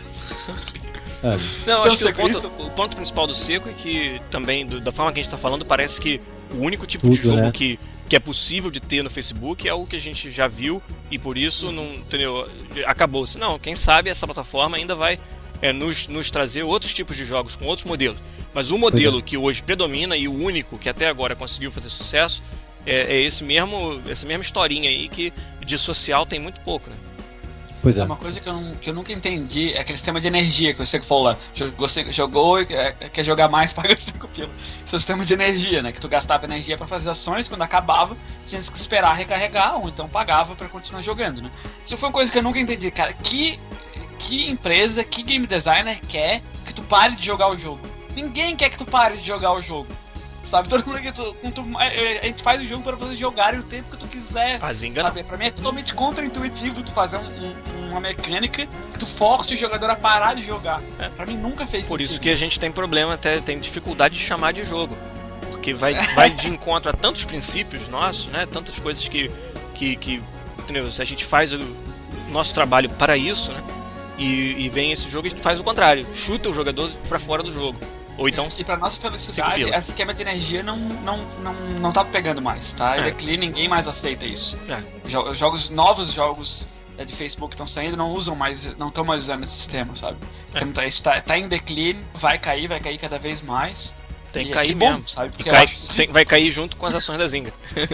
sabe? Não, Então, acho que você o ponto, isso- o ponto principal do Seco é que também, do- da forma que a gente tá falando, parece que o único tipo Tudo, de jogo né? que, que é possível de ter no Facebook é o que a gente já viu e por isso não, entendeu? Acabou-se. Não, quem sabe essa plataforma ainda vai é, nos, nos trazer outros tipos de jogos com outros modelos. Mas o modelo que hoje predomina e o único que até agora conseguiu fazer sucesso é, é esse mesmo, essa mesma historinha aí que de social tem muito pouco, né? Pois é. Uma coisa que eu, não- que eu nunca entendi é aquele sistema de energia que você falou lá. Jogou, você jogou e quer, quer jogar mais, paga cinco pila. Esse é o sistema de energia, né? Que tu gastava energia pra fazer ações, quando acabava, tinha que esperar recarregar, ou então pagava pra continuar jogando, né? Isso foi uma coisa que eu nunca entendi, cara. Que, que empresa, que game designer quer que tu pare de jogar o jogo? Ninguém quer que tu pare de jogar o jogo. Sabe? Todo mundo que tu, quando tu- a gente faz o jogo para vocês jogarem o tempo que tu quiser. A Zynga não. Sabe? Pra mim é totalmente contra-intuitivo tu fazer um- um- uma mecânica que tu force o jogador a parar de jogar. É. Pra mim nunca fez Por sentido. isso que a gente tem problema, até tem dificuldade de chamar de jogo. Porque vai, vai de encontro a tantos princípios nossos, né? Tantas coisas que, que, que entendeu? Se a gente faz o nosso trabalho para isso, né? E, e vem esse jogo e a gente faz o contrário. Chuta o jogador pra fora do jogo. Ou então... E pra nossa Cinco felicidade, pila. esse esquema de energia não, não, não, não tá pegando mais, tá? Ele É. é clean, ninguém mais aceita isso. É. Jo- Os jogos, novos jogos é, de Facebook estão saindo, não usam mais, não estão mais usando esse sistema, sabe? É. Então, isso tá, tá em declínio, vai cair, vai cair cada vez mais. Tem que E é cair que bom, mesmo. sabe? E Porque eu cai- acho isso tem- vai cair junto com as ações da Zynga.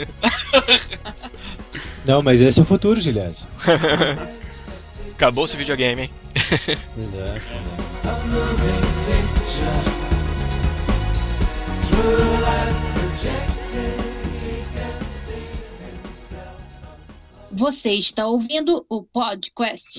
Não, mas esse é o futuro, Giliad. Acabou esse videogame, hein? Pois é. Você está ouvindo o PodQuest.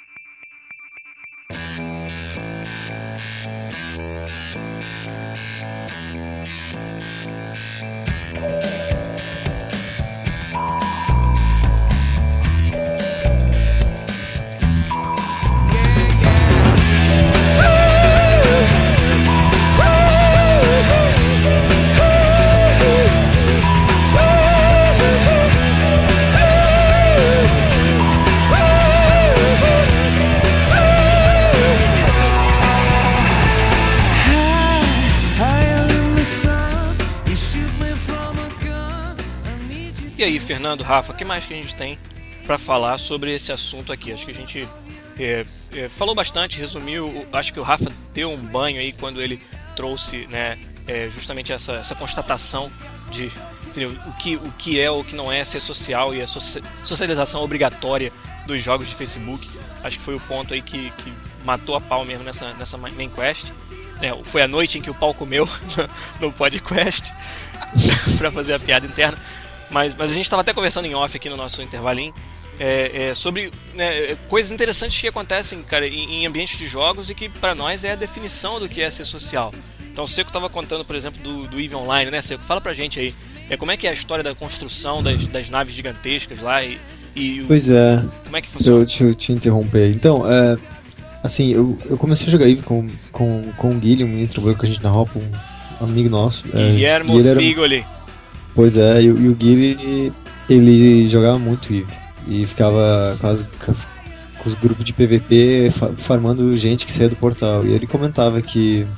E aí, Fernando, Rafa, o que mais que a gente tem para falar sobre esse assunto aqui? Acho que a gente é, é, falou bastante, resumiu. Acho que o Rafa deu um banho aí quando ele trouxe, né, é, justamente essa, essa constatação de entendeu, o, que, o que é ou o que não é ser social e a socialização obrigatória dos jogos de Facebook. Acho que foi o ponto aí que, que matou a pau mesmo nessa, nessa main quest. É, foi a noite em que o pau comeu no, no PodQuest para fazer a piada interna. Mas, mas a gente estava até conversando em off aqui no nosso intervalinho é, é, sobre né, coisas interessantes que acontecem, cara, em, em ambientes de jogos e que para nós é a definição do que é ser social. Então o Seco estava contando, por exemplo, do, do EVE Online, né, Seco? Fala pra gente aí, é, como é que é a história da construção das, das naves gigantescas lá e, e o, Pois é, como é que funciona? eu, deixa eu te interromper. Então, é, assim, eu, eu comecei a jogar EVE com, com, com o Guilherme, um trabalhou com a gente na Hopa, um amigo nosso. Guilhermo é, Figoli. Pois é, e, e o Guilherme, ele jogava muito EVE e ficava com, as, com, as, com os grupos de P V P fa- farmando gente que saía do portal. E ele comentava que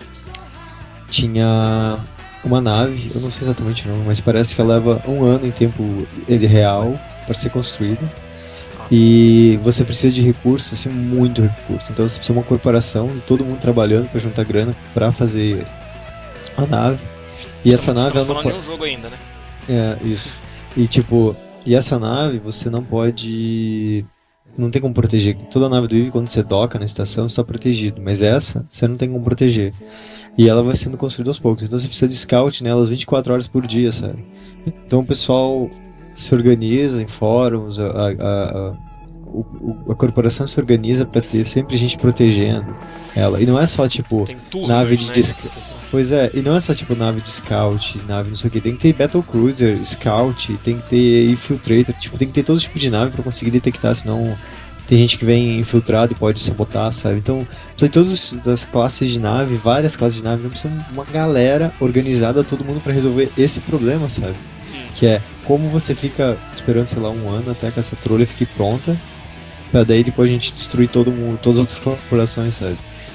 tinha uma nave, eu não sei exatamente o nome, mas parece que ela leva um ano em tempo real para ser construída. Nossa. E você precisa de recursos, assim, muito recurso. Então você precisa de uma corporação e todo mundo trabalhando para juntar grana para fazer a nave. E essa Estamos, nave estamos ela não falando pode... de um jogo ainda, né? É, isso. E tipo, e essa nave você não pode. Não tem como proteger. Toda nave do EVE, quando você doca na estação, está protegido. Mas essa, você não tem como proteger. E ela vai sendo construída aos poucos. Então você precisa de scout nelas vinte e quatro horas por dia, sabe? Então o pessoal se organiza em fóruns, a, a, a, o, a corporação se organiza para ter sempre gente protegendo ela. E não é só tipo Tem turnos, nave de né, disc... de proteção. Pois é, e não é só tipo nave de scout, nave não sei o que, tem que ter battle cruiser, scout, tem que ter infiltrator, tipo, tem que ter todo tipo de nave pra conseguir detectar, senão tem gente que vem infiltrado e pode sabotar, sabe? Então, tem todas as classes de nave, várias classes de nave, não precisa uma galera organizada, todo mundo pra resolver esse problema, sabe? Que é como você fica esperando, sei lá, um ano até que essa trolha fique pronta, pra daí depois a gente destruir todo mundo, todas as outras corporações, sabe?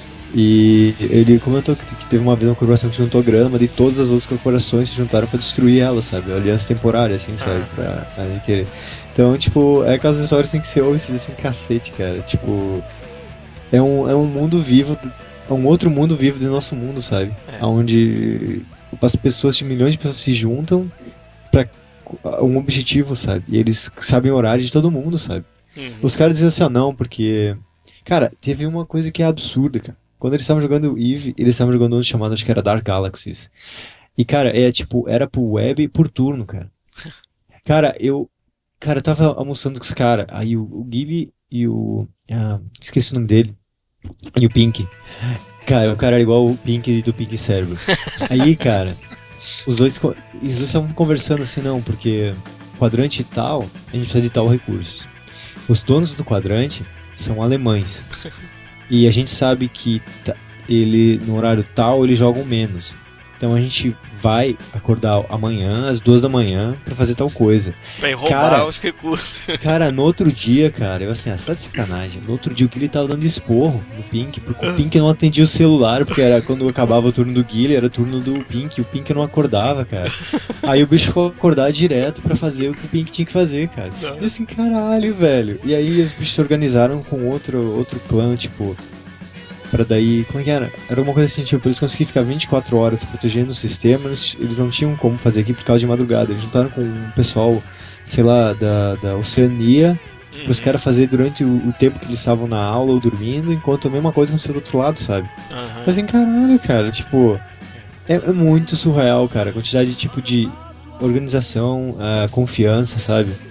E ele comentou que, que teve uma vez uma corporação que juntou grana, mas de todas as outras corporações se juntaram pra destruir ela, sabe? Aliança temporária, assim, sabe? Pra, pra querer. Então, tipo, é aquelas histórias assim que você ouve e assim, cacete, cara. Tipo, é um, é um mundo vivo, é um outro mundo vivo do nosso mundo, sabe? É. Onde as pessoas, de milhões de pessoas se juntam pra um objetivo, sabe? E eles sabem o horário de todo mundo, sabe? Uhum. Os caras dizem assim, ah, não, porque... Cara, teve uma coisa que é absurda, cara. Quando eles estavam jogando EVE, eles estavam jogando um chamado, acho que era Dark Galaxies. E, cara, é tipo, era pro web por turno, cara. Cara, eu... Cara, eu tava almoçando com os caras. Aí o, o Gibby e o... Ah, esqueci o nome dele. E o Pink. Cara, o cara era igual o Pink do Pink Cérebro. Aí, cara, os dois... co- Os dois estavam conversando assim, não, porque quadrante tal, a gente precisa de tal recursos. Os donos do quadrante são alemães. E a gente sabe que ta- ele, no horário tal, eles jogam menos. Então a gente vai acordar amanhã, às duas da manhã, pra fazer tal coisa. Pra roubar Cara, os recursos. Cara, no outro dia, cara, eu assim, ah, você tá de sacanagem. No outro dia o Guilherme tava dando esporro no Pink, porque o Pink não atendia o celular, porque era quando acabava o turno do Guilherme, era o turno do Pink, e o Pink não acordava, cara. Aí o bicho ficou acordar direto pra fazer o que o Pink tinha que fazer, cara. Não. E eu assim, caralho, velho. E aí os bichos se organizaram com outro, outro clã, tipo... Pra daí, como é que era? Era uma coisa assim, tipo, eles conseguiam ficar vinte e quatro horas protegendo o sistema, eles, eles não tinham como fazer aqui por causa de madrugada. Eles juntaram com um pessoal, sei lá, da, da Oceania, para os caras fazer durante o, o tempo que eles estavam na aula ou dormindo, enquanto a mesma coisa aconteceu do outro lado, sabe? Aham. Mas assim, caralho, cara, tipo, é, é muito surreal, cara, a quantidade de tipo de organização, uh, confiança, sabe?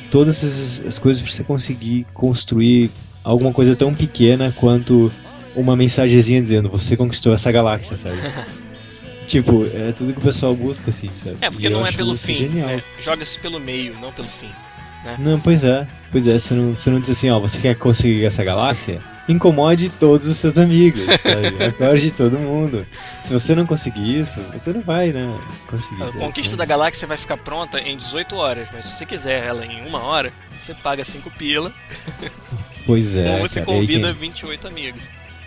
todas essas as coisas pra você conseguir construir alguma coisa tão pequena quanto uma mensagenzinha dizendo você conquistou essa galáxia, sabe? Tipo, é tudo que o pessoal busca, assim, sabe? É, porque E eu não é acho pelo isso fim, genial. né? Joga-se pelo meio, não pelo fim. Não, pois é, pois é, você não, você não diz assim, ó, você quer conseguir essa galáxia? Incomode todos os seus amigos, sabe? Acorde todo mundo. Se você não conseguir isso, você não vai, né, conseguir. A conquista da galáxia vai ficar pronta em dezoito horas, mas se você quiser ela em uma hora, você paga cinco pila, Pois é, ou você cara, e aí convida quem- vinte e oito amigos.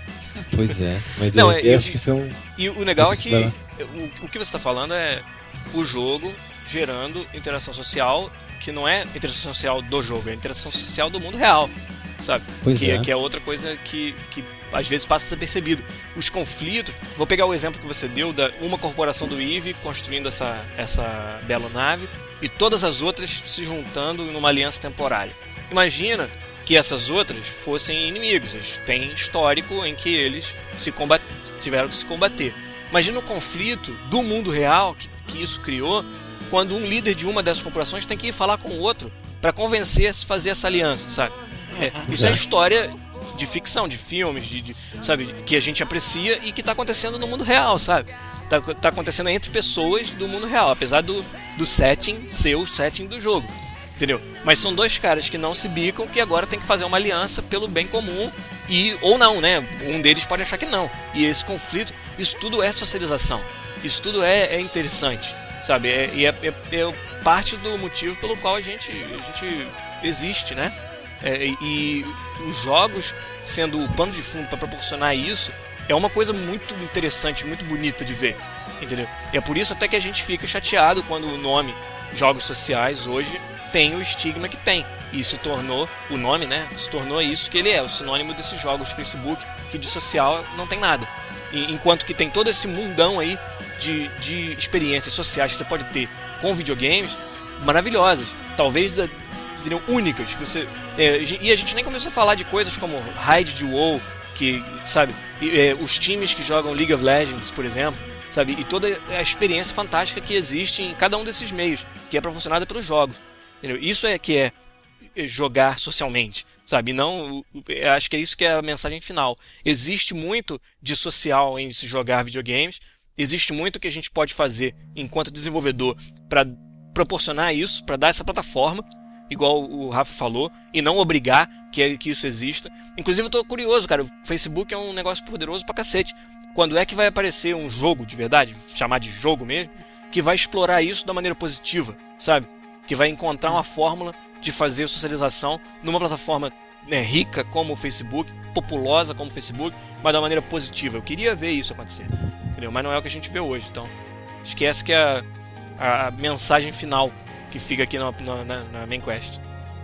Pois é, mas Não, é, é, eu eu- acho que são... E o legal é que Vai lá. o, o que você está falando é o jogo gerando interação social, que não é interação social do jogo, é interação social do mundo real, sabe? Pois que, é. que é outra coisa que, que às vezes passa desapercebido. Os conflitos, vou pegar o exemplo que você deu da uma corporação do Eve construindo essa, essa bela nave e todas as outras se juntando numa aliança temporária. Imagina que essas outras fossem inimigos, eles têm histórico em que eles se combat... tiveram que se combater. Imagina o conflito do mundo real que, que isso criou quando um líder de uma dessas corporações tem que ir falar com o outro para convencer a se fazer essa aliança, sabe? É, isso é É. história de ficção, de filmes, de, de, sabe, que a gente aprecia e que está acontecendo no mundo real, sabe? Tá, tá acontecendo entre pessoas do mundo real, apesar do, do setting ser o setting do jogo, entendeu? Mas são dois caras que não se bicam, que agora tem que fazer uma aliança pelo bem comum e ou não, né? Um deles pode achar que não. E esse conflito, isso tudo é socialização, isso tudo é, é interessante, sabe? É, e é, é, é parte do motivo pelo qual a gente, a gente existe, né? É, e os jogos sendo o pano de fundo para proporcionar isso é uma coisa muito interessante, muito bonita de ver, entendeu? E é por isso até que a gente fica chateado quando o nome jogos sociais hoje tem o estigma que tem. E se tornou, o nome, né, se tornou isso que ele é, o sinônimo desses jogos Facebook, que de social não tem nada. E, enquanto que tem todo esse mundão aí de, de experiências sociais que você pode ter com videogames maravilhosas, talvez da, seriam únicas, que você, é, e a gente nem começou a falar de coisas como raid de WoW, que, sabe, e, é, os times que jogam League of Legends, por exemplo, sabe, e toda a experiência fantástica que existe em cada um desses meios, que é proporcionada pelos jogos, entendeu? Isso é que é jogar socialmente, sabe, e não, eu acho que é isso que é a mensagem final. Existe muito de social em se jogar videogames, existe muito que a gente pode fazer enquanto desenvolvedor para proporcionar isso, para dar essa plataforma, igual o Rafa falou, e não obrigar que, que isso exista. Inclusive eu tô curioso, cara, o Facebook é um negócio poderoso pra cacete. Quando é que vai aparecer um jogo de verdade, chamar de jogo mesmo, que vai explorar isso da maneira positiva, sabe? Que vai encontrar uma fórmula de fazer socialização numa plataforma, né, rica como o Facebook, populosa como o Facebook, mas da maneira positiva. Eu queria ver isso acontecer, entendeu? Mas não é o que a gente vê hoje, então esquece que é a, a mensagem final que fica aqui na, na, na main quest.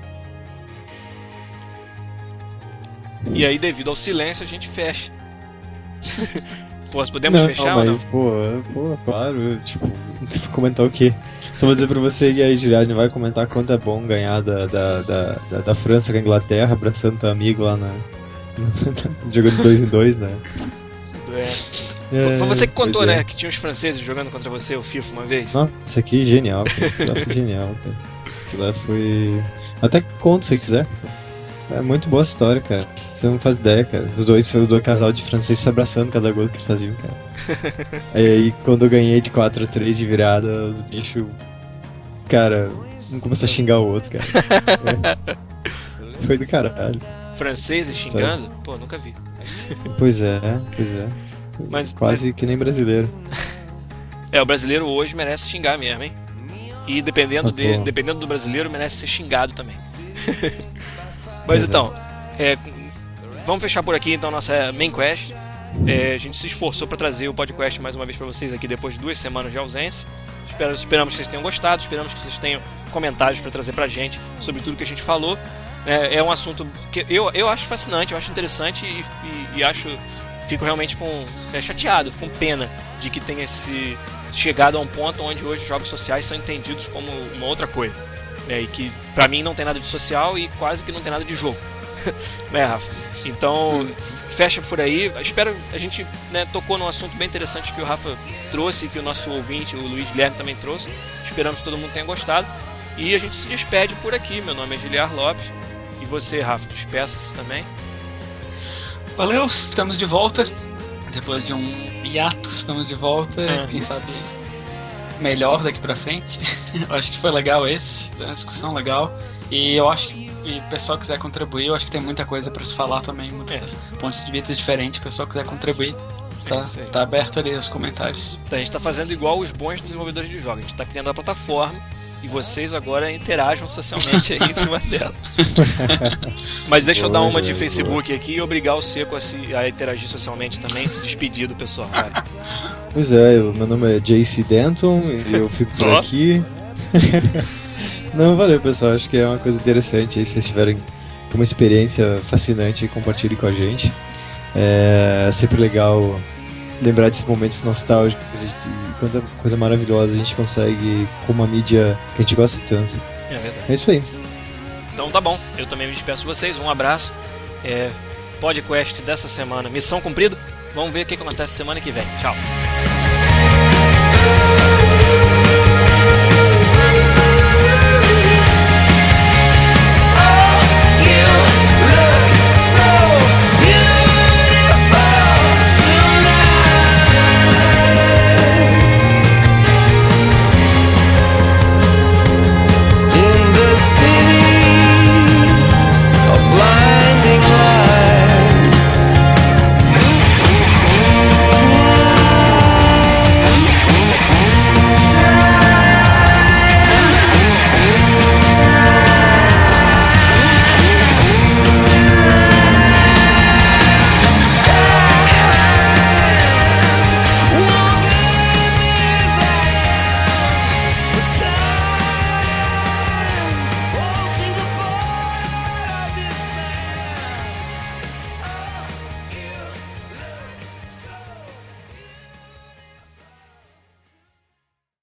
E aí, devido ao silêncio, a gente fecha. Pô, podemos não, fechar não, ou mas, pô, pô, claro, eu, tipo, vou comentar o quê? Só vou dizer pra você que aí, Girard, vai comentar quanto é bom ganhar da, da, da, da, da França com a Inglaterra, abraçando teu amigo lá na... jogando dois em dois, né? não? É. É, Foi você que contou, pois é. né? Que tinha os franceses jogando contra você o FIFA uma vez. Nossa, isso aqui é genial, cara. Isso lá foi genial, cara. Isso lá foi... Até conto se quiser. É muito boa essa história, cara. Você não faz ideia, cara. Os dois, os dois casal de francês se abraçando cada gol que eles faziam, cara. Aí, aí quando eu ganhei de quatro a três de virada, os bichos... Cara, um começou a xingar o outro, cara. É. Foi do caralho. Franceses xingando? Pô, nunca vi. Pois é, pois é. Mas- Quase que nem brasileiro. É, o brasileiro hoje merece xingar mesmo, hein? E dependendo, Ah, de, pô. dependendo do brasileiro, merece ser xingado também. Mas Pois é. então, é, vamos fechar por aqui então nossa main quest. É, a gente se esforçou para trazer o podcast mais uma vez para vocês aqui depois de duas semanas de ausência. Espero, esperamos que vocês tenham gostado, esperamos que vocês tenham comentários para trazer pra gente sobre tudo que a gente falou. É, é um assunto que eu, eu acho fascinante, eu acho interessante e, e, e acho, fico realmente com, é, chateado, fico com pena de que tenha esse, chegado a um ponto onde hoje jogos sociais são entendidos como uma outra coisa, né, e que pra mim não tem nada de social e quase que não tem nada de jogo. Né, Rafa? Então, fecha por aí. Espero, a gente, né, tocou num assunto bem interessante que o Rafa trouxe, que o nosso ouvinte, o Luiz Guilherme, também trouxe. Esperamos que todo mundo tenha gostado. E a gente se despede por aqui. Meu nome é Giliar Lopes. E você, Rafa, despeça-se também. Valeu, estamos de volta. Depois de um hiato, estamos de volta. Uhum. Quem sabe melhor daqui pra frente. Eu acho que foi legal esse, uma discussão legal. E eu acho que e o pessoal quiser contribuir, eu acho que tem muita coisa pra se falar também, muitos É. pontos de vista diferentes. O pessoal quiser contribuir, tá, É isso aí. tá aberto ali os comentários. Então, a gente está fazendo igual os bons desenvolvedores de jogos. A gente está criando a plataforma e vocês agora interajam socialmente aí em cima dela. Mas deixa eu dar Boa, uma de boa. Facebook aqui e obrigar o Seco a, se, a interagir socialmente também, se despedir do pessoal. Vai. Pois é, eu- meu nome é J C Denton e eu fico por Ó. aqui. Não, valeu pessoal, acho que é uma coisa interessante aí, se vocês tiverem uma experiência fascinante, compartilhem com a gente. É sempre legal lembrar desses momentos nostálgicos e de quanta coisa maravilhosa a gente consegue com uma mídia que a gente gosta tanto. É verdade. É isso aí. Então tá bom, eu também me despeço de vocês, um abraço. É, podcast dessa semana, missão cumprida. Vamos ver o que acontece semana que vem. Tchau.